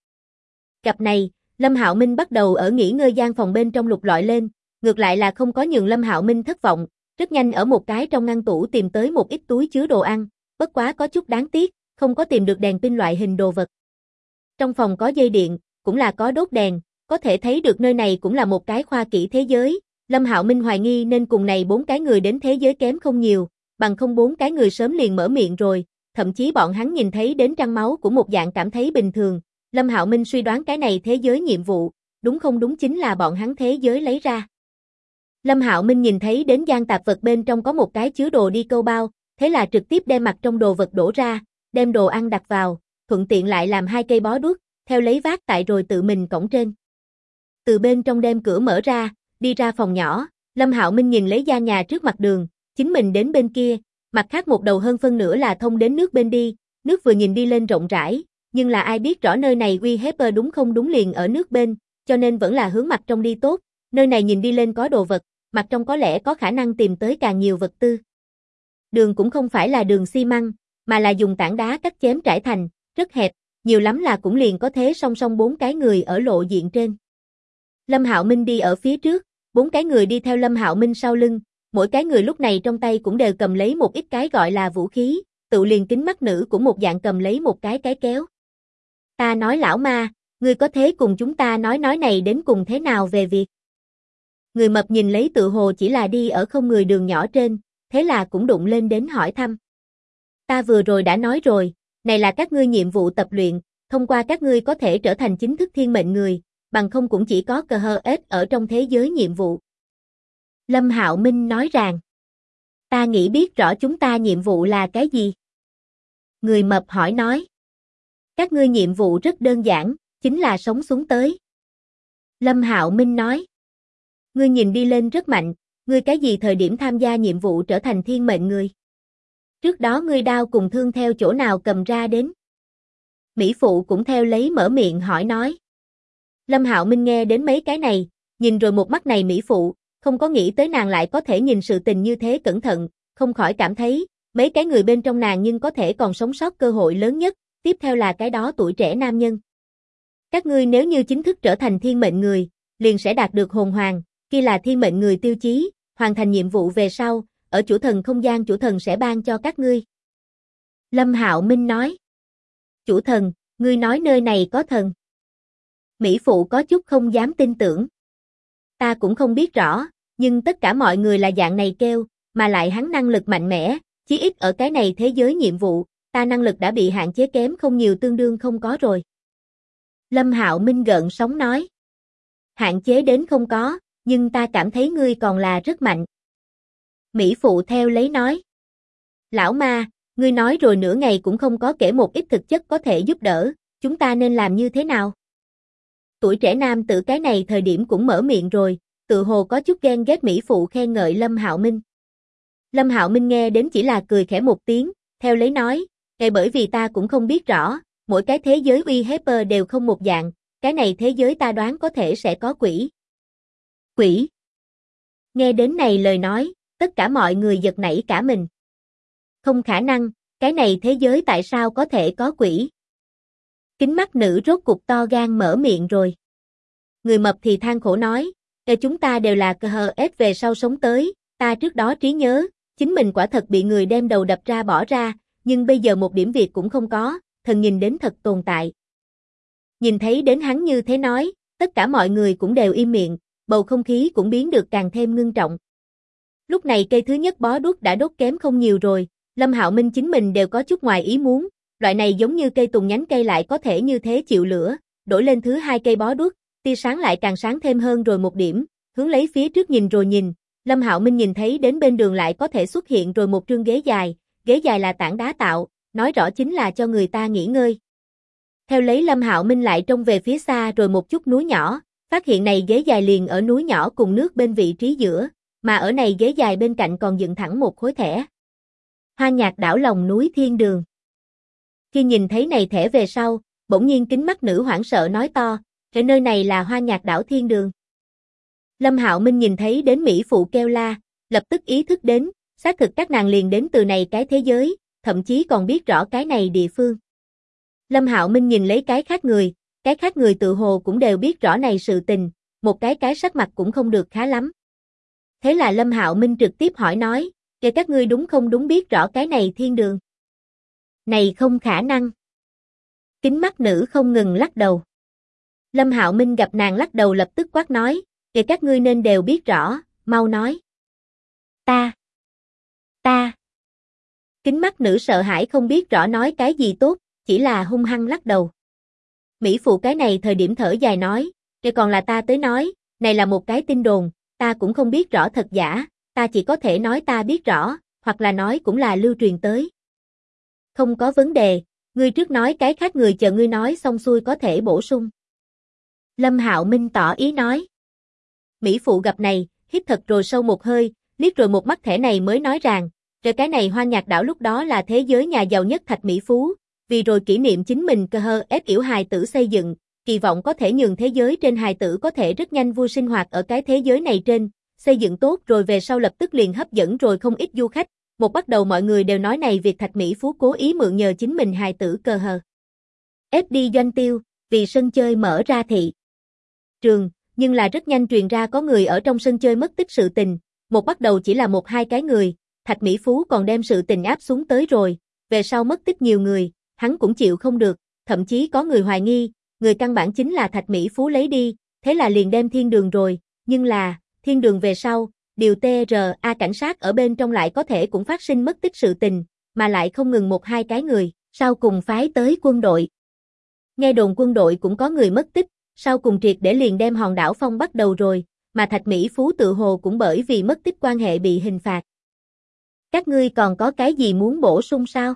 Gặp này, Lâm Hạo Minh bắt đầu ở nghỉ ngơi gian phòng bên trong lục lọi lên, ngược lại là không có nhường Lâm Hạo Minh thất vọng, rất nhanh ở một cái trong ngăn tủ tìm tới một ít túi chứa đồ ăn, bất quá có chút đáng tiếc, không có tìm được đèn pin loại hình đồ vật. Trong phòng có dây điện, cũng là có đốt đèn, có thể thấy được nơi này cũng là một cái khoa kỹ thế giới, Lâm Hạo Minh hoài nghi nên cùng này 4 cái người đến thế giới kém không nhiều, bằng không 4 cái người sớm liền mở miệng rồi, thậm chí bọn hắn nhìn thấy đến trăng máu của một dạng cảm thấy bình thường, Lâm Hạo Minh suy đoán cái này thế giới nhiệm vụ, đúng không đúng chính là bọn hắn thế giới lấy ra. Lâm Hạo Minh nhìn thấy đến gian tạp vật bên trong có một cái chứa đồ đi câu bao, thế là trực tiếp đem mặt trong đồ vật đổ ra, đem đồ ăn đặt vào, thuận tiện lại làm 2 cây bó đuốc, theo lấy vác tại rồi tự mình cõng trên. Từ bên trong đem cửa mở ra, đi ra phòng nhỏ, Lâm Hạo Minh nhìn lấy gian nhà trước mặt đường, chính mình đến bên kia, mặt khác một đầu hơn phân nửa là thông đến nước bên đi, nước vừa nhìn đi lên rộng rãi, nhưng là ai biết rõ nơi này uy hiếp đúng không đúng liền ở nước bên, cho nên vẫn là hướng mặt trong đi tốt, nơi này nhìn đi lên có đồ vật, mặt trong có lẽ có khả năng tìm tới càng nhiều vật tư. Đường cũng không phải là đường xi măng, mà là dùng tảng đá cắt chém trải thành, rất hẹp, nhiều lắm là cũng liền có thế song song 4 cái người ở lộ diện trên. Lâm Hạo Minh đi ở phía trước, 4 cái người đi theo Lâm Hạo Minh sau lưng, mỗi cái người lúc này trong tay cũng đều cầm lấy một ít cái gọi là vũ khí, tự liền kính mắt nữ cũng một dạng cầm lấy một cái kéo. Ta nói lão ma, ngươi có thế cùng chúng ta nói này đến cùng thế nào về việc. Người mập nhìn lấy tự hồ chỉ là đi ở không người đường nhỏ trên, thế là cũng đụng lên đến hỏi thăm. Ta vừa rồi đã nói rồi, này là các ngươi nhiệm vụ tập luyện, thông qua các ngươi có thể trở thành chính thức thiên mệnh người, bằng không cũng chỉ có cờ hờ ết ở trong thế giới nhiệm vụ. Lâm Hạo Minh nói rằng, ta nghĩ biết rõ chúng ta nhiệm vụ là cái gì. Người mập hỏi nói, các ngươi nhiệm vụ rất đơn giản, chính là sống xuống tới. Lâm Hạo Minh nói, ngươi nhìn đi lên rất mạnh, ngươi cái gì thời điểm tham gia nhiệm vụ trở thành thiên mệnh người? Trước đó ngươi đao cùng thương theo chỗ nào cầm ra đến? Mỹ Phụ cũng theo lấy mở miệng hỏi nói. Lâm Hạo Minh nghe đến mấy cái này, nhìn rồi một mắt này Mỹ Phụ, không có nghĩ tới nàng lại có thể nhìn sự tình như thế cẩn thận, không khỏi cảm thấy, mấy cái người bên trong nàng nhưng có thể còn sống sót cơ hội lớn nhất, tiếp theo là cái đó tuổi trẻ nam nhân. Các ngươi nếu như chính thức trở thành thiên mệnh người, liền sẽ đạt được hồn hoàng, kia là thiên mệnh người tiêu chí, hoàn thành nhiệm vụ về sau, ở chủ thần không gian chủ thần sẽ ban cho các ngươi. Lâm Hạo Minh nói, chủ thần, ngươi nói nơi này có thần. Mỹ Phụ có chút không dám tin tưởng. Ta cũng không biết rõ, nhưng tất cả mọi người là dạng này kêu, mà lại hắn năng lực mạnh mẽ, chí ít ở cái này thế giới nhiệm vụ, ta năng lực đã bị hạn chế kém không nhiều tương đương không có rồi. Lâm Hạo Minh gợn sóng nói, hạn chế đến không có, nhưng ta cảm thấy ngươi còn là rất mạnh. Mỹ Phụ theo lấy nói, lão ma, ngươi nói rồi nửa ngày cũng không có kể một ít thực chất có thể giúp đỡ, chúng ta nên làm như thế nào? Tuổi trẻ nam tử cái này thời điểm cũng mở miệng rồi, tự hồ có chút ghen ghét Mỹ Phụ khen ngợi Lâm Hạo Minh. Lâm Hạo Minh nghe đến chỉ là cười khẽ một tiếng, theo lấy nói, bởi vì ta cũng không biết rõ, mỗi cái thế giới uy hiếp đều không một dạng, cái này thế giới ta đoán có thể sẽ có quỷ. Quỷ? Nghe đến này lời nói, tất cả mọi người giật nảy cả mình. Không khả năng, cái này thế giới tại sao có thể có quỷ? Kính mắt nữ rốt cục to gan mở miệng rồi. Người mập thì than khổ nói, chúng ta đều là cờ hờ ết về sau sống tới, ta trước đó trí nhớ, Chính mình quả thật bị người đem đầu đập ra bỏ ra, nhưng bây giờ một điểm việc cũng không có, thần nhìn đến thật tồn tại. Nhìn thấy đến hắn như thế nói, tất cả mọi người cũng đều im miệng, bầu không khí cũng biến được càng thêm ngưng trọng. Lúc này cây thứ nhất bó đuốc đã đốt kém không nhiều rồi, Lâm Hạo Minh chính mình đều có chút ngoài ý muốn, loại này giống như cây tùng nhánh cây lại có thể như thế chịu lửa, đổi lên thứ hai cây bó đuốc, tia sáng lại càng sáng thêm hơn rồi một điểm, hướng lấy phía trước nhìn rồi nhìn, Lâm Hạo Minh nhìn thấy đến bên đường lại có thể xuất hiện rồi một trương ghế dài là tảng đá tạo, nói rõ chính là cho người ta nghỉ ngơi. Theo lấy Lâm Hạo Minh lại trông về phía xa rồi một chút núi nhỏ, phát hiện này ghế dài liền ở núi nhỏ cùng nước bên vị trí giữa, mà ở này ghế dài bên cạnh còn dựng thẳng một khối thẻ. Hoa Nhạc đảo lòng núi thiên đường. Khi nhìn thấy này thẻ về sau, bỗng nhiên kính mắt nữ hoảng sợ nói to, cái nơi này là Hoa Nhạc đảo thiên đường. Lâm Hạo Minh nhìn thấy đến Mỹ phụ kêu la, lập tức ý thức đến, xác thực các nàng liền đến từ này cái thế giới, thậm chí còn biết rõ cái này địa phương. Lâm Hạo Minh nhìn lấy cái khác người tự hồ cũng đều biết rõ này sự tình, một cái sắc mặt cũng không được khá lắm. Thế là Lâm Hạo Minh trực tiếp hỏi nói, kể các ngươi đúng không đúng biết rõ cái này thiên đường? Này không khả năng. Kính mắt nữ không ngừng lắc đầu. Lâm Hạo Minh gặp nàng lắc đầu lập tức quát nói, kể các ngươi nên đều biết rõ, mau nói. Ta. Kính mắt nữ sợ hãi không biết rõ nói cái gì tốt, chỉ là hung hăng lắc đầu. Mỹ phụ cái này thời điểm thở dài nói, kể còn là ta tới nói, này là một cái tin đồn, ta cũng không biết rõ thật giả, ta chỉ có thể nói ta biết rõ, hoặc là nói cũng là lưu truyền tới. Không có vấn đề, ngươi trước nói cái khác người chờ ngươi nói xong xuôi có thể bổ sung. Lâm Hạo Minh tỏ ý nói. Mỹ phụ gặp này, hít thật rồi sâu một hơi, liếc rồi một mắt thẻ này mới nói rằng, rồi cái này Hoa Nhạc đảo lúc đó là thế giới nhà giàu nhất Thạch Mỹ Phú, vì rồi kỷ niệm chính mình cơ hơ ép yểu hài tử xây dựng, kỳ vọng có thể nhường thế giới trên hài tử có thể rất nhanh vui sinh hoạt ở cái thế giới này trên, xây dựng tốt rồi về sau lập tức liền hấp dẫn rồi không ít du khách, một bắt đầu mọi người đều nói này việc Thạch Mỹ Phú cố ý mượn nhờ chính mình hài tử cơ hờ ép đi doanh tiêu, vì sân chơi mở ra thị trường, nhưng là rất nhanh truyền ra có người ở trong sân chơi mất tích sự tình, một bắt đầu chỉ là một hai cái người, Thạch Mỹ Phú còn đem sự tình áp xuống tới rồi, về sau mất tích nhiều người, hắn cũng chịu không được, thậm chí có người hoài nghi, người căn bản chính là Thạch Mỹ Phú lấy đi, thế là liền đem thiên đường rồi, nhưng là, thiên đường về sau, điều TRA cảnh sát ở bên trong lại có thể cũng phát sinh mất tích sự tình, mà lại không ngừng một hai cái người, sau cùng phái tới quân đội. Nghe đồn quân đội cũng có người mất tích, sau cùng triệt để liền đem hòn đảo phong bắt đầu rồi, mà Thạch Mỹ Phú tự hồ cũng bởi vì mất tích quan hệ bị hình phạt. Các ngươi còn có cái gì muốn bổ sung sao?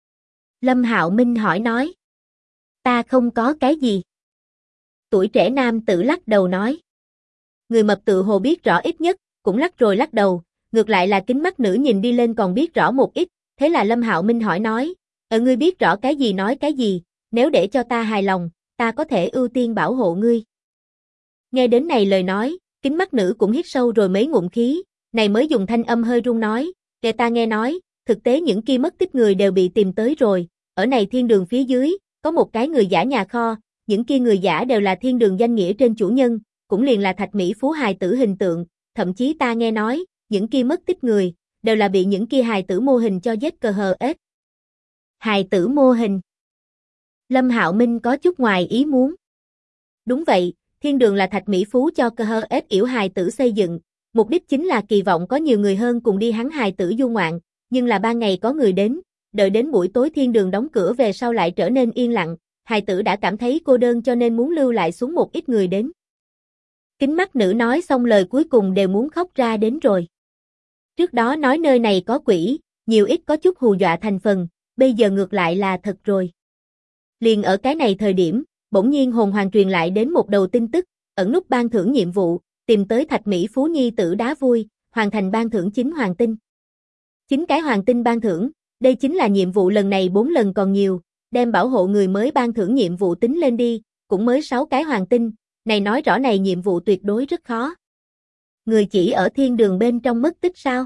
Lâm Hạo Minh hỏi nói. Ta không có cái gì. Tuổi trẻ nam tử lắc đầu nói. Người mập tự hồ biết rõ ít nhất, cũng lắc rồi lắc đầu, ngược lại là kính mắt nữ nhìn đi lên còn biết rõ một ít, thế là Lâm Hạo Minh hỏi nói, ngươi biết rõ cái gì nói cái gì, nếu để cho ta hài lòng, ta có thể ưu tiên bảo hộ ngươi. Nghe đến này lời nói, kính mắt nữ cũng hít sâu rồi mấy ngụm khí, này mới dùng thanh âm hơi run nói, kể ta nghe nói, thực tế những kia mất tích người đều bị tìm tới rồi, ở này thiên đường phía dưới, có một cái người giả nhà kho, những kia người giả đều là thiên đường danh nghĩa trên chủ nhân, cũng liền là Thạch Mỹ Phú hài tử hình tượng, thậm chí ta nghe nói, những kia mất tích người, đều là bị những kia hài tử mô hình cho giết cờ hờ ết. Hài tử mô hình. Lâm Hạo Minh có chút ngoài ý muốn. Đúng vậy, thiên đường là Thạch Mỹ Phú cho cơ hơ ép yểu hài tử xây dựng, mục đích chính là kỳ vọng có nhiều người hơn cùng đi hắn hài tử du ngoạn, nhưng là ban ngày có người đến, đợi đến buổi tối thiên đường đóng cửa về sau lại trở nên yên lặng, hài tử đã cảm thấy cô đơn cho nên muốn lưu lại xuống một ít người đến. Kính mắt nữ nói xong lời cuối cùng đều muốn khóc ra đến rồi. Trước đó nói nơi này có quỷ, nhiều ít có chút hù dọa thành phần, bây giờ ngược lại là thật rồi. Liền ở cái này thời điểm, bỗng nhiên hồn hoàng truyền lại đến một đầu tin tức, ẩn núp ban thưởng nhiệm vụ, tìm tới Thạch Mỹ Phú nhi tử đá vui, hoàn thành ban thưởng 9 hoàng tinh. 9 cái hoàng tinh ban thưởng, đây chính là nhiệm vụ lần này 4 lần còn nhiều, đem bảo hộ người mới ban thưởng nhiệm vụ tính lên đi, cũng mới 6 cái hoàng tinh, này nói rõ này nhiệm vụ tuyệt đối rất khó. Người chỉ ở thiên đường bên trong mất tích sao?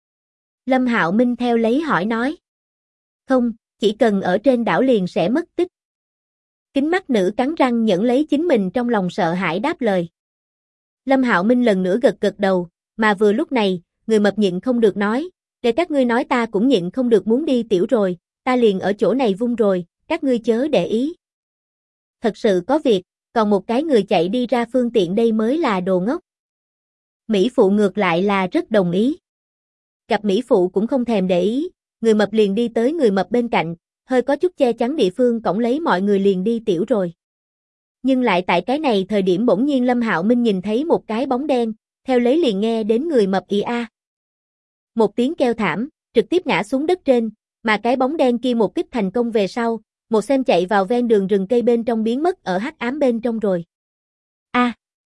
Lâm Hạo Minh theo lấy hỏi nói. Không, chỉ cần ở trên đảo liền sẽ mất tích. Kính mắt nữ cắn răng nhẫn lấy chính mình trong lòng sợ hãi đáp lời. Lâm Hạo Minh lần nữa gật gật đầu, mà vừa lúc này, người mập nhịn không được nói, Để các ngươi nói ta cũng nhịn không được muốn đi tiểu rồi, ta liền ở chỗ này vung rồi, các ngươi chớ để ý. Thật sự có việc, còn một cái người chạy đi ra phương tiện đây mới là đồ ngốc. Mỹ phụ ngược lại là rất đồng ý. Gặp Mỹ phụ cũng không thèm để ý, người mập liền đi tới người mập bên cạnh, hơi có chút che chắn địa phương cõng lấy mọi người liền đi tiểu rồi. Nhưng lại tại cái này thời điểm bỗng nhiên Lâm Hạo Minh nhìn thấy một cái bóng đen, theo lấy liền nghe đến người mập ì a. Một tiếng kêu thảm, trực tiếp ngã xuống đất trên, mà cái bóng đen kia một kích thành công về sau, một xem chạy vào ven đường rừng cây bên trong biến mất ở hắc ám bên trong rồi. A.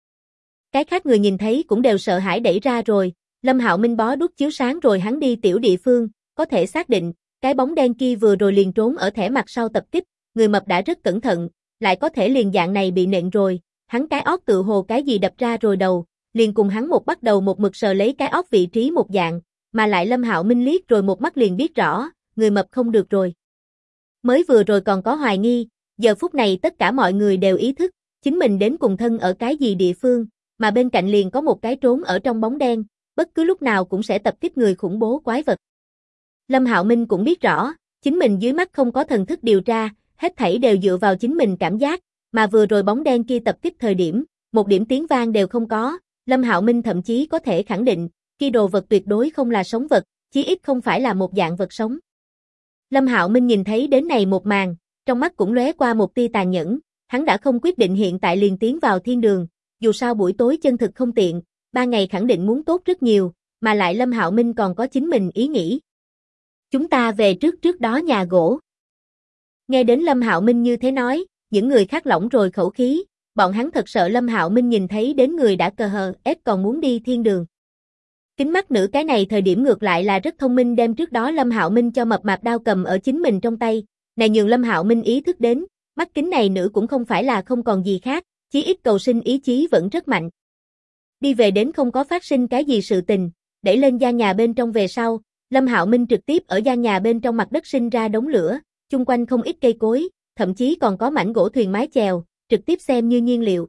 Cái khác người nhìn thấy cũng đều sợ hãi đẩy ra rồi, Lâm Hạo Minh bó đuốc chiếu sáng rồi hắn đi tiểu địa phương, có thể xác định, cái bóng đen kia vừa rồi liền trốn ở thẻ mặt sau tập kích, người mập đã rất cẩn thận, lại có thể liền dạng này bị nện rồi, hắn cái ót tự hồ cái gì đập ra rồi đầu, liền cùng hắn một bắt đầu một mực sờ lấy cái ót vị trí một dạng, mà lại Lâm Hạo Minh liếc rồi một mắt liền biết rõ, người mập không được rồi. Mới vừa rồi còn có hoài nghi, giờ phút này tất cả mọi người đều ý thức, chính mình đến cùng thân ở cái gì địa phương, mà bên cạnh liền có một cái trốn ở trong bóng đen, bất cứ lúc nào cũng sẽ tập kích người khủng bố quái vật. Lâm Hạo Minh cũng biết rõ, chính mình dưới mắt không có thần thức điều tra, hết thảy đều dựa vào chính mình cảm giác, mà vừa rồi bóng đen kia tập kích thời điểm, một điểm tiếng vang đều không có, Lâm Hạo Minh thậm chí có thể khẳng định, kia đồ vật tuyệt đối không là sống vật, chí ít không phải là một dạng vật sống. Lâm Hạo Minh nhìn thấy đến này một màn, trong mắt cũng lóe qua một tia tàn nhẫn, hắn đã không quyết định hiện tại liền tiến vào thiên đường, dù sao buổi tối chân thực không tiện, 3 ngày khẳng định muốn tốt rất nhiều, mà lại Lâm Hạo Minh còn có chính mình ý nghĩ. Chúng ta về trước đó nhà gỗ. Nghe đến Lâm Hạo Minh như thế nói, những người khác lỏng rồi khẩu khí, bọn hắn thật sợ Lâm Hạo Minh nhìn thấy đến người đã cờ hờ ép còn muốn đi thiên đường. Kính mắt nữ cái này thời điểm ngược lại là rất thông minh đem trước đó Lâm Hạo Minh cho mập mạp đao cầm ở chính mình trong tay, này nhường Lâm Hạo Minh ý thức đến, mắt kính này nữ cũng không phải là không còn gì khác, chí ít cầu sinh ý chí vẫn rất mạnh. Đi về đến không có phát sinh cái gì sự tình, đẩy lên gian nhà bên trong về sau, Lâm Hạo Minh trực tiếp ở gian nhà bên trong mặt đất sinh ra đống lửa, chung quanh không ít cây cối, thậm chí còn có mảnh gỗ thuyền mái chèo, trực tiếp xem như nhiên liệu.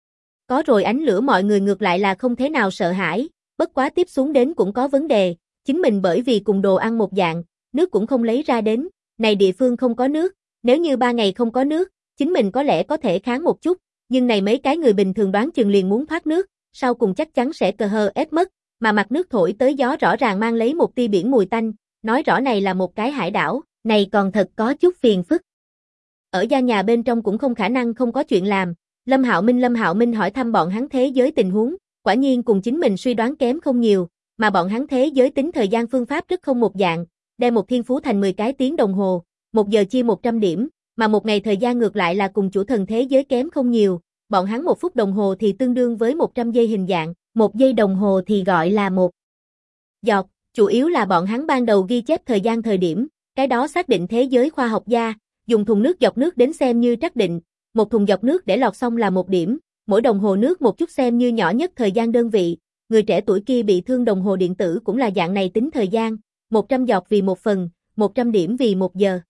Có rồi ánh lửa mọi người ngược lại là không thế nào sợ hãi, bất quá tiếp xuống đến cũng có vấn đề, chính mình bởi vì cùng đồ ăn một dạng, nước cũng không lấy ra đến, này địa phương không có nước, nếu như 3 ngày không có nước, chính mình có lẽ có thể kháng một chút, nhưng này mấy cái người bình thường đoán chừng liền muốn thoát nước, sau cùng chắc chắn sẽ cờ hờ ép mất, mà mặt nước thổi tới gió rõ ràng mang lấy một tia biển mùi tanh, nói rõ này là một cái hải đảo, này còn thật có chút phiền phức. Ở gia nhà bên trong cũng không khả năng không có chuyện làm, Lâm Hạo Minh hỏi thăm bọn hắn thế giới tình huống, quả nhiên cùng chính mình suy đoán kém không nhiều, mà bọn hắn thế giới tính thời gian phương pháp rất không một dạng, đem một thiên phú thành 10 cái tiếng đồng hồ, 1 giờ chia 100 điểm, mà một ngày thời gian ngược lại là cùng chủ thần thế giới kém không nhiều, bọn hắn 1 phút đồng hồ thì tương đương với 100 giây hình dạng, 1 giây đồng hồ thì gọi là 1 giọt, chủ yếu là bọn hắn ban đầu ghi chép thời gian thời điểm, cái đó xác định thế giới khoa học gia, dùng thùng nước dọc nước đến xem như trắc định, một thùng dọc nước để lọt xong là 1 điểm, mỗi đồng hồ nước một chút xem như nhỏ nhất thời gian đơn vị, người trẻ tuổi kia bị thương đồng hồ điện tử cũng là dạng này tính thời gian, 100 giọt vì 1 phần, 100 điểm vì 1 giờ.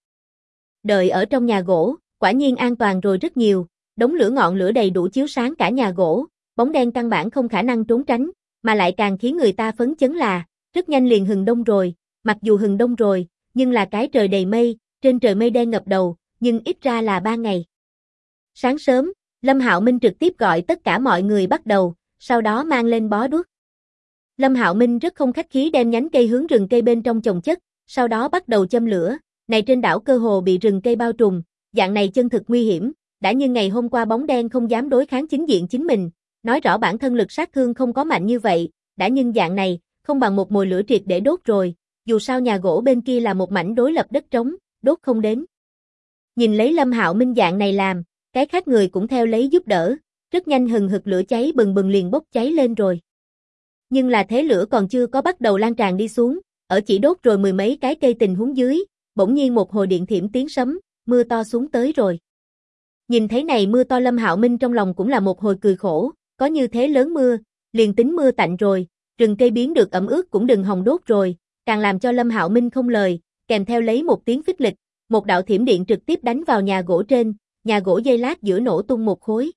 Đợi ở trong nhà gỗ, quả nhiên an toàn rồi rất nhiều, đống lửa ngọn lửa đầy đủ chiếu sáng cả nhà gỗ, bóng đen căn bản không khả năng trốn tránh, mà lại càng khiến người ta phấn chấn là, rất nhanh liền hừng đông rồi, mặc dù hừng đông rồi, nhưng là cái trời đầy mây, trên trời mây đen ngập đầu, nhưng ít ra là 3 ngày. Sáng sớm, Lâm Hạo Minh trực tiếp gọi tất cả mọi người bắt đầu, sau đó mang lên bó đuốc. Lâm Hạo Minh rất không khách khí đem nhánh cây hướng rừng cây bên trong chồng chất, sau đó bắt đầu châm lửa, này trên đảo cơ hồ bị rừng cây bao trùm, dạng này chân thực nguy hiểm, đã như ngày hôm qua bóng đen không dám đối kháng chính diện chính mình, nói rõ bản thân lực sát thương không có mạnh như vậy, đã nhưng dạng này, không bằng một mồi lửa triệt để đốt rồi, dù sao nhà gỗ bên kia là một mảnh đối lập đất trống, đốt không đến. Nhìn lấy Lâm Hạo Minh dạng này làm, cái khác người cũng theo lấy giúp đỡ, rất nhanh hừng hực lửa cháy bừng bừng liền bốc cháy lên rồi. Nhưng là thế lửa còn chưa có bắt đầu lan tràn đi xuống, ở chỉ đốt rồi 10 mấy cái cây tình huống dưới, bỗng nhiên một hồi điện thiểm tiếng sấm, mưa to xuống tới rồi. Nhìn thấy này mưa to Lâm Hạo Minh trong lòng cũng là một hồi cười khổ, có như thế lớn mưa, liền tính mưa tạnh rồi, rừng cây biến được ẩm ướt cũng đừng hòng đốt rồi, càng làm cho Lâm Hạo Minh không lời, kèm theo lấy một tiếng phích lịch, một đạo thiểm điện trực tiếp đánh vào nhà gỗ trên, nhà gỗ dây lát giữa nổ tung một khối.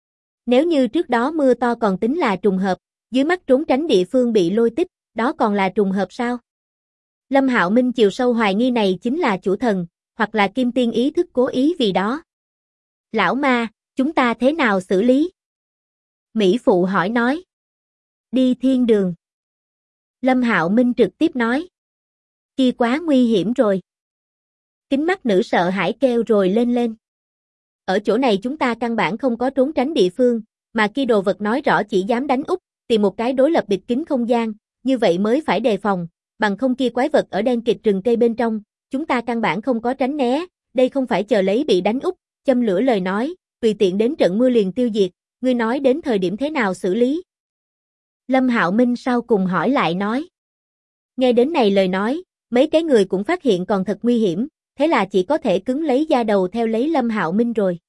Nếu như trước đó mưa to còn tính là trùng hợp, dưới mắt trốn tránh địa phương bị lôi tích, đó còn là trùng hợp sao? Lâm Hạo Minh chiều sâu hoài nghi này chính là chủ thần, hoặc là kim tiên ý thức cố ý vì đó. Lão ma, chúng ta thế nào xử lý? Mỹ Phụ hỏi nói. Đi thiên đường. Lâm Hạo Minh trực tiếp nói. Kia quá nguy hiểm rồi. Kính mắt nữ sợ hãi kêu rồi lên lên. Ở chỗ này chúng ta căn bản không có trốn tránh địa phương, mà kia đồ vật nói rõ chỉ dám đánh úp, tìm một cái đối lập bịt kín không gian, như vậy mới phải đề phòng, bằng không kia quái vật ở đen kịt rừng cây bên trong, chúng ta căn bản không có tránh né, đây không phải chờ lấy bị đánh úp, châm lửa lời nói, tùy tiện đến trận mưa liền tiêu diệt, ngươi nói đến thời điểm thế nào xử lý? Lâm Hạo Minh sau cùng hỏi lại nói. Nghe đến này lời nói, mấy cái người cũng phát hiện còn thật nguy hiểm, thế là chỉ có thể cứng lấy da đầu theo lấy Lâm Hạo Minh rồi.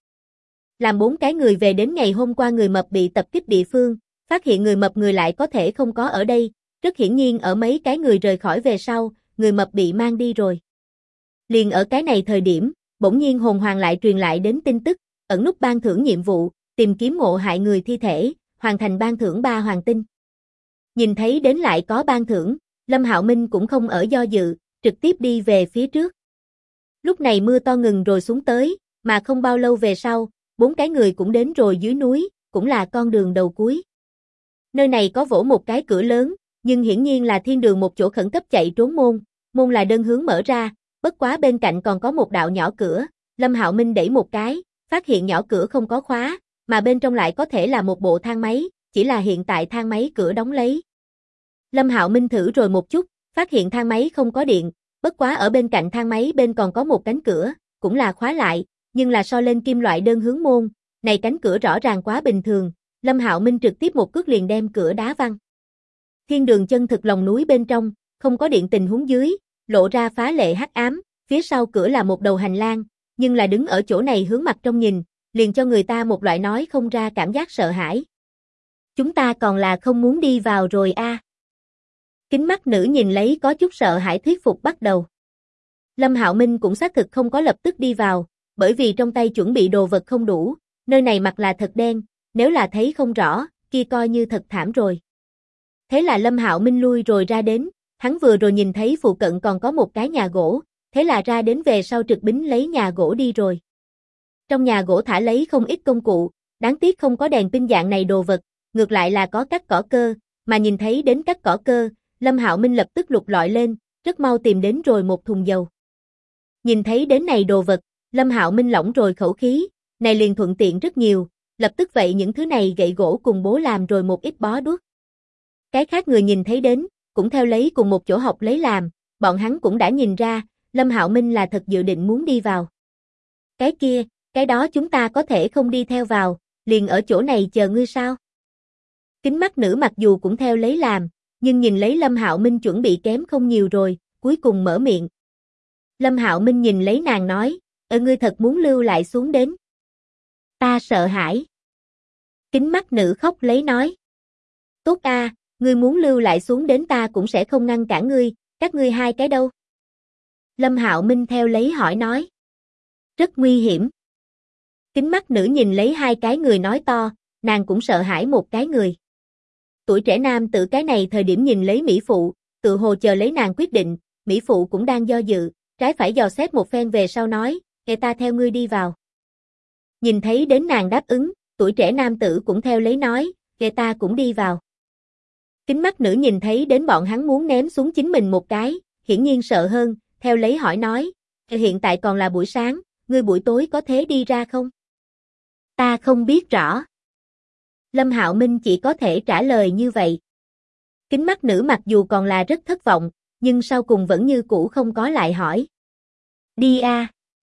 Làm 4 cái người về đến ngày hôm qua người mập bị tập kích địa phương, phát hiện người mập người lại có thể không có ở đây, rất hiển nhiên ở mấy cái người rời khỏi về sau, người mập bị mang đi rồi. Liền ở cái này thời điểm, bỗng nhiên hồn hoàng lại truyền lại đến tin tức, ẩn núp ban thưởng nhiệm vụ, tìm kiếm ngộ hại người thi thể, hoàn thành ban thưởng 3 hoàng tinh. Nhìn thấy đến lại có ban thưởng, Lâm Hạo Minh cũng không ở do dự, trực tiếp đi về phía trước. Lúc này mưa to ngừng rồi xuống tới, mà không bao lâu về sau, 4 cái người cũng đến rồi dưới núi, cũng là con đường đầu cuối. Nơi này có vỗ một cái cửa lớn, nhưng hiển nhiên là thiên đường một chỗ khẩn cấp chạy trốn môn, môn là đơn hướng mở ra, bất quá bên cạnh còn có một đạo nhỏ cửa, Lâm Hạo Minh đẩy một cái, phát hiện nhỏ cửa không có khóa, mà bên trong lại có thể là một bộ thang máy, chỉ là hiện tại thang máy cửa đóng lấy. Lâm Hạo Minh thử rồi một chút, phát hiện thang máy không có điện, bất quá ở bên cạnh thang máy bên còn có một cánh cửa, cũng là khóa lại, nhưng là so lên kim loại đơn hướng môn, này cánh cửa rõ ràng quá bình thường, Lâm Hạo Minh trực tiếp một cước liền đem cửa đá văng. Thiên đường chân thực lòng núi bên trong, không có điện tình huống dưới, lộ ra phá lệ hắc ám, phía sau cửa là một đầu hành lang, nhưng là đứng ở chỗ này hướng mặt trong nhìn, liền cho người ta một loại nói không ra cảm giác sợ hãi. Chúng ta còn là không muốn đi vào rồi a. Kính mắt nữ nhìn lấy có chút sợ hãi thuyết phục bắt đầu. Lâm Hạo Minh cũng xác thực không có lập tức đi vào, bởi vì trong tay chuẩn bị đồ vật không đủ, nơi này mặt là thật đen, nếu là thấy không rõ, kia coi như thật thảm rồi. Thế là Lâm Hạo Minh lui rồi ra đến, hắn vừa rồi nhìn thấy phụ cận còn có một cái nhà gỗ, thế là ra đến về sau trực bính lấy nhà gỗ đi rồi. Trong nhà gỗ thả lấy không ít công cụ, đáng tiếc không có đèn pin dạng này đồ vật, ngược lại là có cắt cỏ cơ, mà nhìn thấy đến cắt cỏ cơ, Lâm Hạo Minh lập tức lục lọi lên, rất mau tìm đến rồi một thùng dầu. Nhìn thấy đến này đồ vật, Lâm Hạo Minh lỏng rồi khẩu khí, này liền thuận tiện rất nhiều, lập tức vậy những thứ này gậy gỗ cùng bố làm rồi một ít bó đuốc. Cái khác người nhìn thấy đến, cũng theo lấy cùng một chỗ học lấy làm, bọn hắn cũng đã nhìn ra, Lâm Hạo Minh là thật dự định muốn đi vào. Cái kia, cái đó chúng ta có thể không đi theo vào, liền ở chỗ này chờ ngươi sao? Kính mắt nữ mặc dù cũng theo lấy làm, nhưng nhìn lấy Lâm Hạo Minh chuẩn bị kém không nhiều rồi, cuối cùng mở miệng. Lâm Hạo Minh nhìn lấy nàng nói, ngươi thật muốn lưu lại xuống đến. Ta sợ hãi. Kính mắt nữ khóc lấy nói. Tốt a, ngươi muốn lưu lại xuống đến ta cũng sẽ không ngăn cản ngươi, các ngươi hai cái đâu? Lâm Hạo Minh theo lấy hỏi nói. Rất nguy hiểm. Kính mắt nữ nhìn lấy hai cái người nói to, nàng cũng sợ hãi một cái người. Tuổi trẻ nam tử cái này thời điểm nhìn lấy Mỹ Phụ, tự hồ chờ lấy nàng quyết định, Mỹ Phụ cũng đang do dự, trái phải dò xét một phen về sau nói, ta theo ngươi đi vào. Nhìn thấy đến nàng đáp ứng, tuổi trẻ nam tử cũng theo lấy nói, ta cũng đi vào. Kính mắt nữ nhìn thấy đến bọn hắn muốn ném xuống chính mình một cái, hiển nhiên sợ hơn, theo lấy hỏi nói, hiện tại còn là buổi sáng, ngươi buổi tối có thế đi ra không? Ta không biết rõ. Lâm Hạo Minh chỉ có thể trả lời như vậy. Kính mắt nữ mặc dù còn là rất thất vọng, nhưng sau cùng vẫn như cũ không có lại hỏi. Đi a.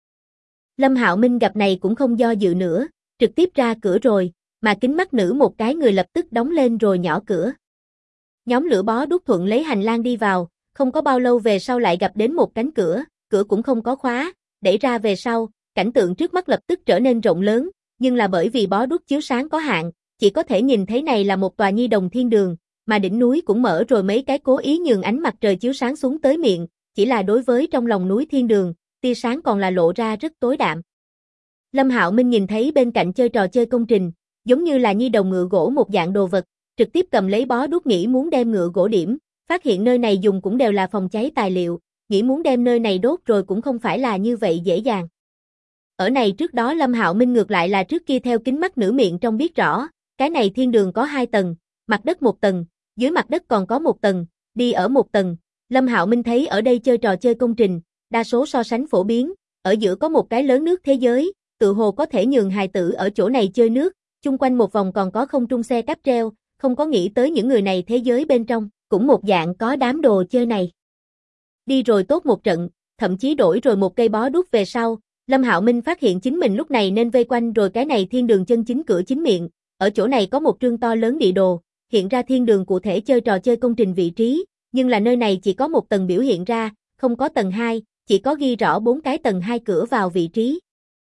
Lâm Hạo Minh gặp này cũng không do dự nữa, trực tiếp ra cửa rồi, mà kính mắt nữ một cái người lập tức đóng lên rồi nhỏ cửa. Nhóm lửa bó đuốc thuận lấy hành lang đi vào, không có bao lâu về sau lại gặp đến một cánh cửa, cửa cũng không có khóa, đẩy ra về sau, cảnh tượng trước mắt lập tức trở nên rộng lớn, nhưng là bởi vì bó đuốc chiếu sáng có hạn, chỉ có thể nhìn thấy này là một tòa nhi đồng thiên đường, mà đỉnh núi cũng mở rồi mấy cái cố ý nhường ánh mặt trời chiếu sáng xuống tới miệng, chỉ là đối với trong lòng núi thiên đường, tia sáng còn là lộ ra rất tối đạm. Lâm Hạo Minh nhìn thấy bên cạnh chơi trò chơi công trình, giống như là nhi đồng ngựa gỗ một dạng đồ vật, trực tiếp cầm lấy bó đuốc nghĩ muốn đem ngựa gỗ điểm, phát hiện nơi này dùng cũng đều là phòng cháy tài liệu, nghĩ muốn đem nơi này đốt rồi cũng không phải là như vậy dễ dàng. Ở này trước đó Lâm Hạo Minh ngược lại là trước kia theo kính mắt nửa miệng trong biết rõ, cái này thiên đường có 2 tầng, mặt đất 1 tầng, dưới mặt đất còn có 1 tầng, đi ở 1 tầng. Lâm Hạo Minh thấy ở đây chơi trò chơi công trình, đa số so sánh phổ biến, ở giữa có một cái lớn nước thế giới, tự hồ có thể nhường hài tử ở chỗ này chơi nước, chung quanh một vòng còn có không trung xe cáp treo, không có nghĩ tới những người này thế giới bên trong, cũng một dạng có đám đồ chơi này. Đi rồi tốt một trận, thậm chí đổi rồi một cây bó đuốc về sau, Lâm Hạo Minh phát hiện chính mình lúc này nên vây quanh rồi cái này thiên đường chân chính cửa chính miệng, ở chỗ này có một trương to lớn địa đồ, hiện ra thiên đường cụ thể chơi trò chơi công trình vị trí, nhưng là nơi này chỉ có 1 tầng biểu hiện ra, không có tầng 2, chỉ có ghi rõ 4 cái tầng 2 cửa vào vị trí.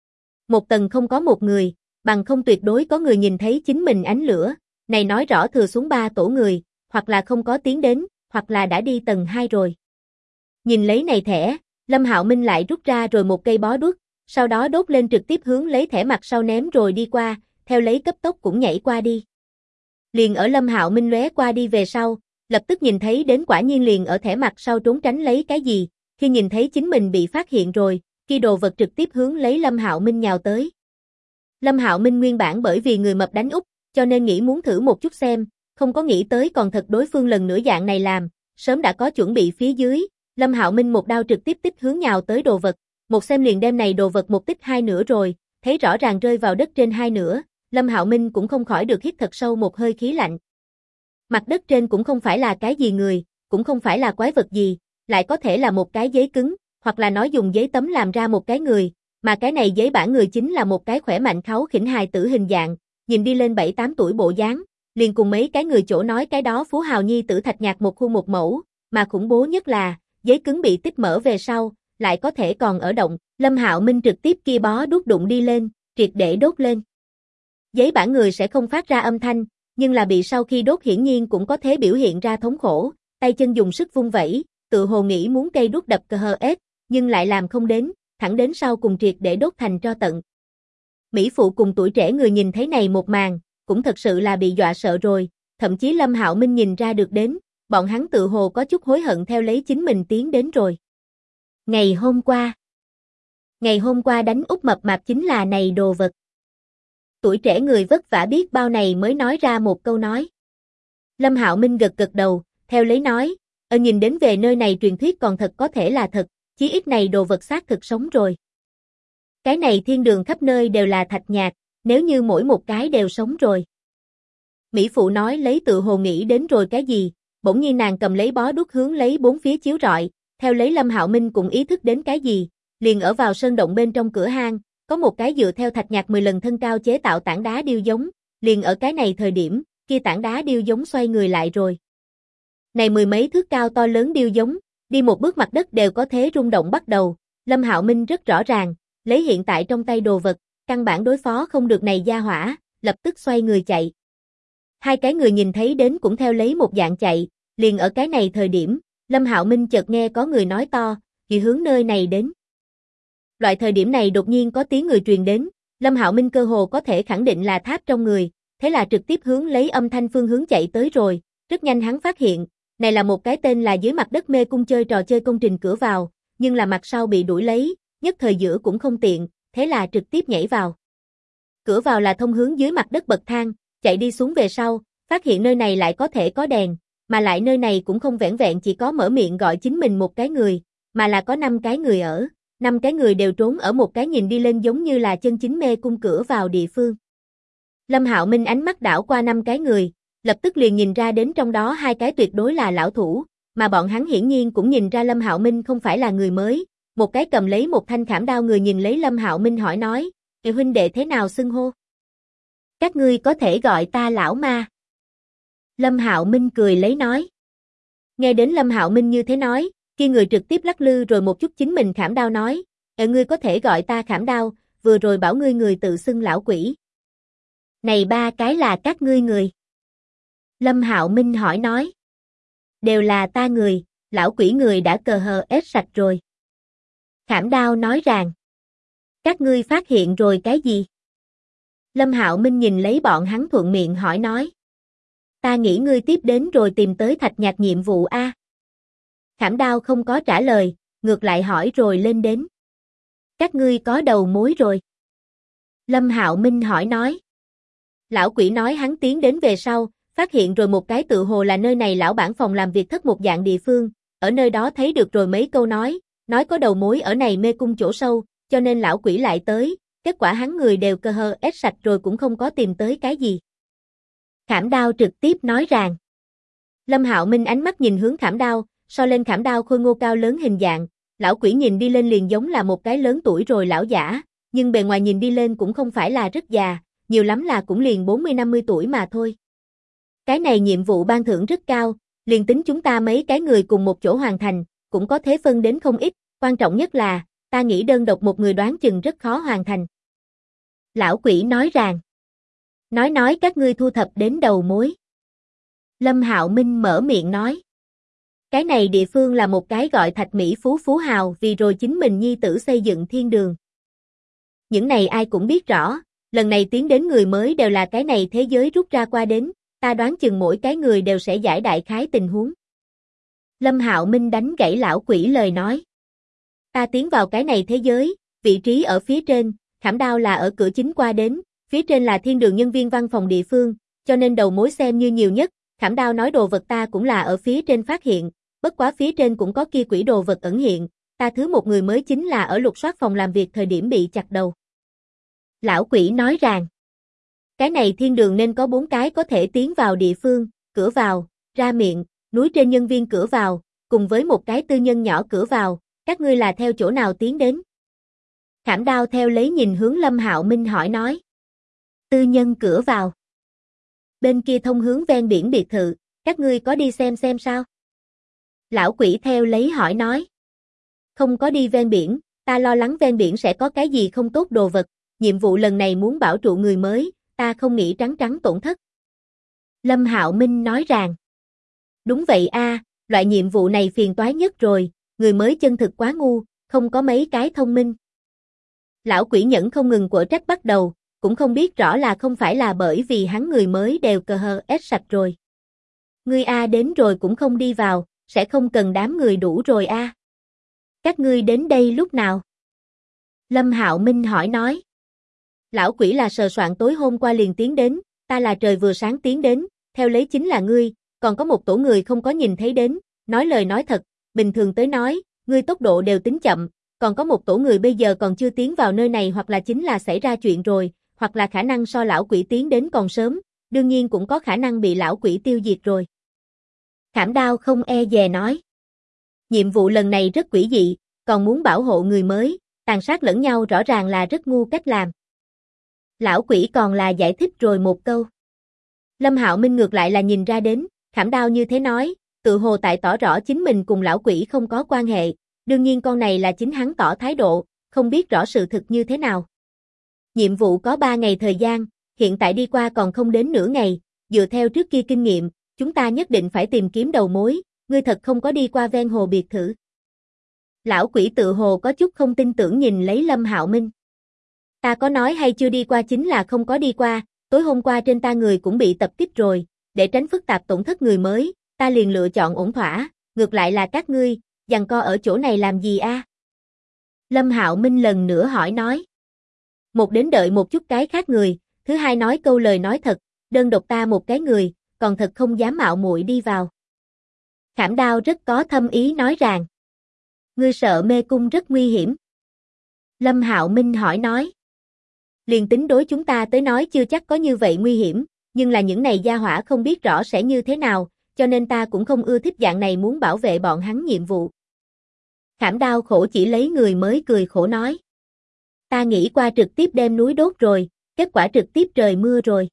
1 tầng không có một người, bằng không tuyệt đối có người nhìn thấy chính mình ánh lửa, này nói rõ thừa xuống 3 tổ người, hoặc là không có tiến đến, hoặc là đã đi tầng 2 rồi. Nhìn lấy này thẻ, Lâm Hạo Minh lại rút ra rồi một cây bó đuốc, sau đó đốt lên trực tiếp hướng lấy thẻ mặt sau ném rồi đi qua, theo lấy cấp tốc cũng nhảy qua đi. Liền ở Lâm Hạo Minh lóe qua đi về sau, lập tức nhìn thấy đến quả nhiên liền ở thẻ mặt sau trốn tránh lấy cái gì, khi nhìn thấy chính mình bị phát hiện rồi, khi đồ vật trực tiếp hướng lấy Lâm Hạo Minh nhào tới. Lâm Hạo Minh nguyên bản bởi vì người mập đánh úp, cho nên nghĩ muốn thử một chút xem, không có nghĩ tới còn thật đối phương lần nữa dạng này làm, sớm đã có chuẩn bị phía dưới, Lâm Hạo Minh một đao trực tiếp tích hướng nhào tới đồ vật, một xem liền đem này đồ vật một tích 2 nửa rồi, thấy rõ ràng rơi vào đất trên 2 nửa, Lâm Hạo Minh cũng không khỏi được hít thật sâu một hơi khí lạnh. Mặt đất trên cũng không phải là cái gì người, cũng không phải là quái vật gì, lại có thể là một cái giấy cứng, hoặc là nói dùng giấy tấm làm ra một cái người, mà cái này giấy bản người chính là một cái khỏe mạnh kháu khỉnh hài tử hình dạng, nhìn đi lên 7-8 tuổi bộ dáng, liền cùng mấy cái người chỗ nói cái đó phú hào nhi tử Thạch Nhạc một khu một mẫu, mà khủng bố nhất là, giấy cứng bị tích mở về sau, lại có thể còn ở động, Lâm Hạo Minh trực tiếp kia bó đuốc đụng đi lên, triệt để đốt lên. Giấy bản người sẽ không phát ra âm thanh, nhưng là bị sau khi đốt hiển nhiên cũng có thể biểu hiện ra thống khổ, tay chân dùng sức vung vẩy, tự hồ nghĩ muốn cây đuốc đập cờ hờ ết, nhưng lại làm không đến, thẳng đến sau cùng triệt để đốt thành tro tận. Mỹ phụ cùng tuổi trẻ người nhìn thấy này một màn, cũng thật sự là bị dọa sợ rồi, thậm chí Lâm Hạo Minh nhìn ra được đến, bọn hắn tự hồ có chút hối hận theo lấy chính mình tiến đến rồi. Ngày hôm qua đánh úp mập mạp chính là này đồ vật. Tuổi trẻ người vất vả biết bao này mới nói ra một câu nói. Lâm Hạo Minh gật gật đầu, theo lấy nói, nhìn đến về nơi này truyền thuyết còn thật có thể là thật, chí ít này đồ vật xác thực sống rồi. Cái này thiên đường khắp nơi đều là Thạch Nhạc, nếu như mỗi một cái đều sống rồi. Mỹ phụ nói lấy tự hồ nghĩ đến rồi cái gì, bỗng nhiên nàng cầm lấy bó đuốc hướng lấy bốn phía chiếu rọi, theo lấy Lâm Hạo Minh cũng ý thức đến cái gì, liền ở vào sơn động bên trong cửa hang, có một cái dựa theo Thạch Nhạc 10 lần thân cao chế tạo tảng đá điêu giống, liền ở cái này thời điểm, kia tảng đá điêu giống xoay người lại rồi. Này 10 mấy thước cao to lớn điêu giống, đi một bước mặt đất đều có thế rung động bắt đầu, Lâm Hạo Minh rất rõ ràng, lấy hiện tại trong tay đồ vật, căn bản đối phó không được này gia hỏa, lập tức xoay người chạy. Hai cái người nhìn thấy đến cũng theo lấy một dạng chạy, liền ở cái này thời điểm, Lâm Hạo Minh chợt nghe có người nói to, "Gì hướng nơi này đến?" Loại thời điểm này đột nhiên có tiếng người truyền đến, Lâm Hạo Minh cơ hồ có thể khẳng định là tháp trong người, thế là trực tiếp hướng lấy âm thanh phương hướng chạy tới rồi, rất nhanh hắn phát hiện, này là một cái tên là dưới mặt đất mê cung chơi trò chơi công trình cửa vào, nhưng là mặt sau bị đuổi lấy, nhất thời giữa cũng không tiện, thế là trực tiếp nhảy vào. Cửa vào là thông hướng dưới mặt đất bậc thang, chạy đi xuống về sau, phát hiện nơi này lại có thể có đèn, mà lại nơi này cũng không vẻn vẹn chỉ có mở miệng gọi chính mình một cái người, mà là có 5 cái người ở, 5 cái người đều trốn ở một cái nhìn đi lên giống như là chân chính mê cung cửa vào địa phương. Lâm Hạo Minh ánh mắt đảo qua 5 cái người, lập tức liền nhìn ra đến trong đó 2 cái tuyệt đối là lão thủ, mà bọn hắn hiển nhiên cũng nhìn ra Lâm Hạo Minh không phải là người mới, một cái cầm lấy một thanh khảm đao người nhìn lấy Lâm Hạo Minh hỏi nói, huynh đệ thế nào xưng hô? Các ngươi có thể gọi ta lão ma. Lâm Hạo Minh cười lấy nói. Nghe đến Lâm Hạo Minh như thế nói, kia người trực tiếp lắc lư rồi một chút chính mình khảm đao nói, ngươi có thể gọi ta khảm đao, vừa rồi bảo ngươi người tự xưng lão quỷ. Này 3 cái là các ngươi người. Lâm Hạo Minh hỏi nói. Đều là ta người, lão quỷ người đã cờ hờ ết sạch rồi. Khảm đao nói rằng. Các ngươi phát hiện rồi cái gì? Lâm Hạo Minh nhìn lấy bọn hắn thuận miệng hỏi nói. Ta nghĩ ngươi tiếp đến rồi tìm tới Thạch Nhạc nhiệm vụ a. Khảm đao không có trả lời, ngược lại hỏi rồi lên đến. Các ngươi có đầu mối rồi? Lâm Hạo Minh hỏi nói. Lão quỷ nói hắn tiến đến về sau, phát hiện rồi một cái tự hồ là nơi này lão bản phòng làm việc thất một dạng địa phương, ở nơi đó thấy được rồi mấy câu nói có đầu mối ở này mê cung chỗ sâu, cho nên lão quỷ lại tới, kết quả hắn người đều cơ hơ ép sạch rồi cũng không có tìm tới cái gì. Khảm Đao trực tiếp nói rằng. Lâm Hạo Minh ánh mắt nhìn hướng Khảm Đao, so lên Khảm Đao khôi ngô cao lớn hình dạng, lão quỷ nhìn đi lên liền giống là một cái lớn tuổi rồi lão giả, nhưng bề ngoài nhìn đi lên cũng không phải là rất già, nhiều lắm là cũng liền 40-50 tuổi mà thôi. Cái này nhiệm vụ ban thưởng rất cao, liền tính chúng ta mấy cái người cùng một chỗ hoàn thành, cũng có thế phân đến không ít, quan trọng nhất là, ta nghĩ đơn độc một người đoán chừng rất khó hoàn thành. Lão quỷ nói rằng. Nói các ngươi thu thập đến đầu mối. Lâm Hạo Minh mở miệng nói. Cái này địa phương là một cái gọi Thạch Mỹ phú hào vì rồi chính mình nhi tử xây dựng thiên đường. Những này ai cũng biết rõ, lần này tiến đến người mới đều là cái này thế giới rút ra qua đến, ta đoán chừng mỗi cái người đều sẽ giải đại khái tình huống. Lâm Hạo Minh đánh gãy lão quỷ lời nói. Ta tiến vào cái này thế giới, vị trí ở phía trên, Khảm Đao là ở cửa chính qua đến, phía trên là thiên đường nhân viên văn phòng địa phương, cho nên đầu mối xem như nhiều nhất, Khảm Đao nói đồ vật ta cũng là ở phía trên phát hiện, bất quá phía trên cũng có kia quỷ đồ vật ẩn hiện, ta thứ một người mới chính là ở lục soát phòng làm việc thời điểm bị chặt đầu. Lão quỷ nói rằng, cái này thiên đường nên có 4 cái có thể tiến vào địa phương, cửa vào, ra miệng, núi trên nhân viên cửa vào, cùng với một cái tư nhân nhỏ cửa vào, các ngươi là theo chỗ nào tiến đến? Khảm Đao theo lấy nhìn hướng Lâm Hạo Minh hỏi nói. Tư nhân cửa vào. Bên kia thông hướng ven biển biệt thự, các ngươi có đi xem sao? Lão quỷ theo lấy hỏi nói. Không có đi ven biển, ta lo lắng ven biển sẽ có cái gì không tốt đồ vật, nhiệm vụ lần này muốn bảo trụ người mới, ta không nghĩ trắng tổn thất. Lâm Hạo Minh nói rằng. Đúng vậy a, loại nhiệm vụ này phiền toái nhất rồi, người mới chân thực quá ngu, không có mấy cái thông minh. Lão quỷ nhẫn không ngừng quở trách bắt đầu, cũng không biết rõ là không phải là bởi vì hắn người mới đều cờ hờ ép sạch rồi. Ngươi a đến rồi cũng không đi vào, sẽ không cần đám người đủ rồi a. Các ngươi đến đây lúc nào? Lâm Hạo Minh hỏi nói. Lão quỷ là sờ soạn tối hôm qua liền tiến đến, ta là trời vừa sáng tiến đến, theo lấy chính là ngươi, còn có một tổ người không có nhìn thấy đến, nói lời nói thật, bình thường tới nói, ngươi tốc độ đều tính chậm, còn có một tổ người bây giờ còn chưa tiến vào nơi này hoặc là chính là xảy ra chuyện rồi, hoặc là khả năng so lão quỷ tiến đến còn sớm, đương nhiên cũng có khả năng bị lão quỷ tiêu diệt rồi. Khảm Đao không e dè nói. Nhiệm vụ lần này rất quỷ dị, còn muốn bảo hộ người mới, tàn sát lẫn nhau rõ ràng là rất ngu cách làm. Lão quỷ còn là giải thích rồi một câu. Lâm Hạo Minh ngược lại là nhìn ra đến, Khảm Đao như thế nói, tự hồ tại tỏ rõ chính mình cùng lão quỷ không có quan hệ, đương nhiên con này là chính hắn tỏ thái độ, không biết rõ sự thực như thế nào. Nhiệm vụ có 3 ngày thời gian, hiện tại đi qua còn không đến nửa ngày, dựa theo trước kia kinh nghiệm, chúng ta nhất định phải tìm kiếm đầu mối, ngươi thật không có đi qua ven hồ biệt thự. Lão quỷ tự hồ có chút không tin tưởng nhìn lấy Lâm Hạo Minh. Ta có nói hay chưa đi qua chính là không có đi qua, tối hôm qua trên ta người cũng bị tập kích rồi, để tránh phức tạp tổn thất người mới, ta liền lựa chọn ổn thỏa, ngược lại là các ngươi, giằng co ở chỗ này làm gì a? Lâm Hạo Minh lần nữa hỏi nói. Một đến đợi một chút cái khác người, thứ hai nói câu lời nói thật, đơn độc ta một cái người, còn thật không dám mạo muội đi vào. Khảm Đao rất có thâm ý nói rằng. Ngươi sợ mê cung rất nguy hiểm. Lâm Hạo Minh hỏi nói. Liền tính đối chúng ta tới nói chưa chắc có như vậy nguy hiểm, nhưng là những này gia hỏa không biết rõ sẽ như thế nào, cho nên ta cũng không ưa thích dạng này muốn bảo vệ bọn hắn nhiệm vụ. Khảm Đao khổ chỉ lấy người mới cười khổ nói. Ta nghĩ qua trực tiếp đem núi đốt rồi, kết quả trực tiếp trời mưa rồi.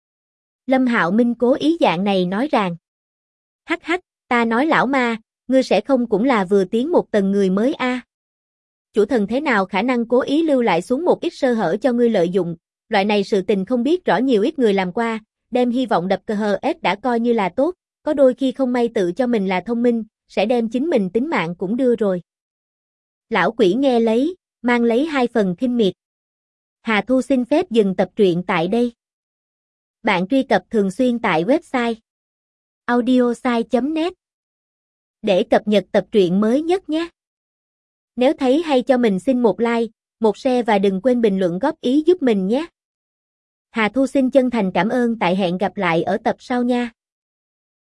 Lâm Hạo Minh cố ý dạng này nói rằng. Hắc hắc, ta nói lão ma, ngươi sẽ không cũng là vừa tiến một tầng người mới a? Chủ thần thế nào khả năng cố ý lưu lại xuống một ít sơ hở cho ngươi lợi dụng, loại này sự tình không biết rõ nhiều ít người làm qua, đem hy vọng đập cờ hờ ép đã coi như là tốt, có đôi khi không may tự cho mình là thông minh, sẽ đem chính mình tính mạng cũng đưa rồi. Lão quỷ nghe lấy, mang lấy 2 phần khinh miệt. Hà Thu xin phép dừng tập truyện tại đây. Bạn truy cập thường xuyên tại website audiosai.net để cập nhật tập truyện mới nhất nhé. Nếu thấy hay cho mình xin một like, một share và đừng quên bình luận góp ý giúp mình nhé. Hà Thu xin chân thành cảm ơn tại hẹn gặp lại ở tập sau nha.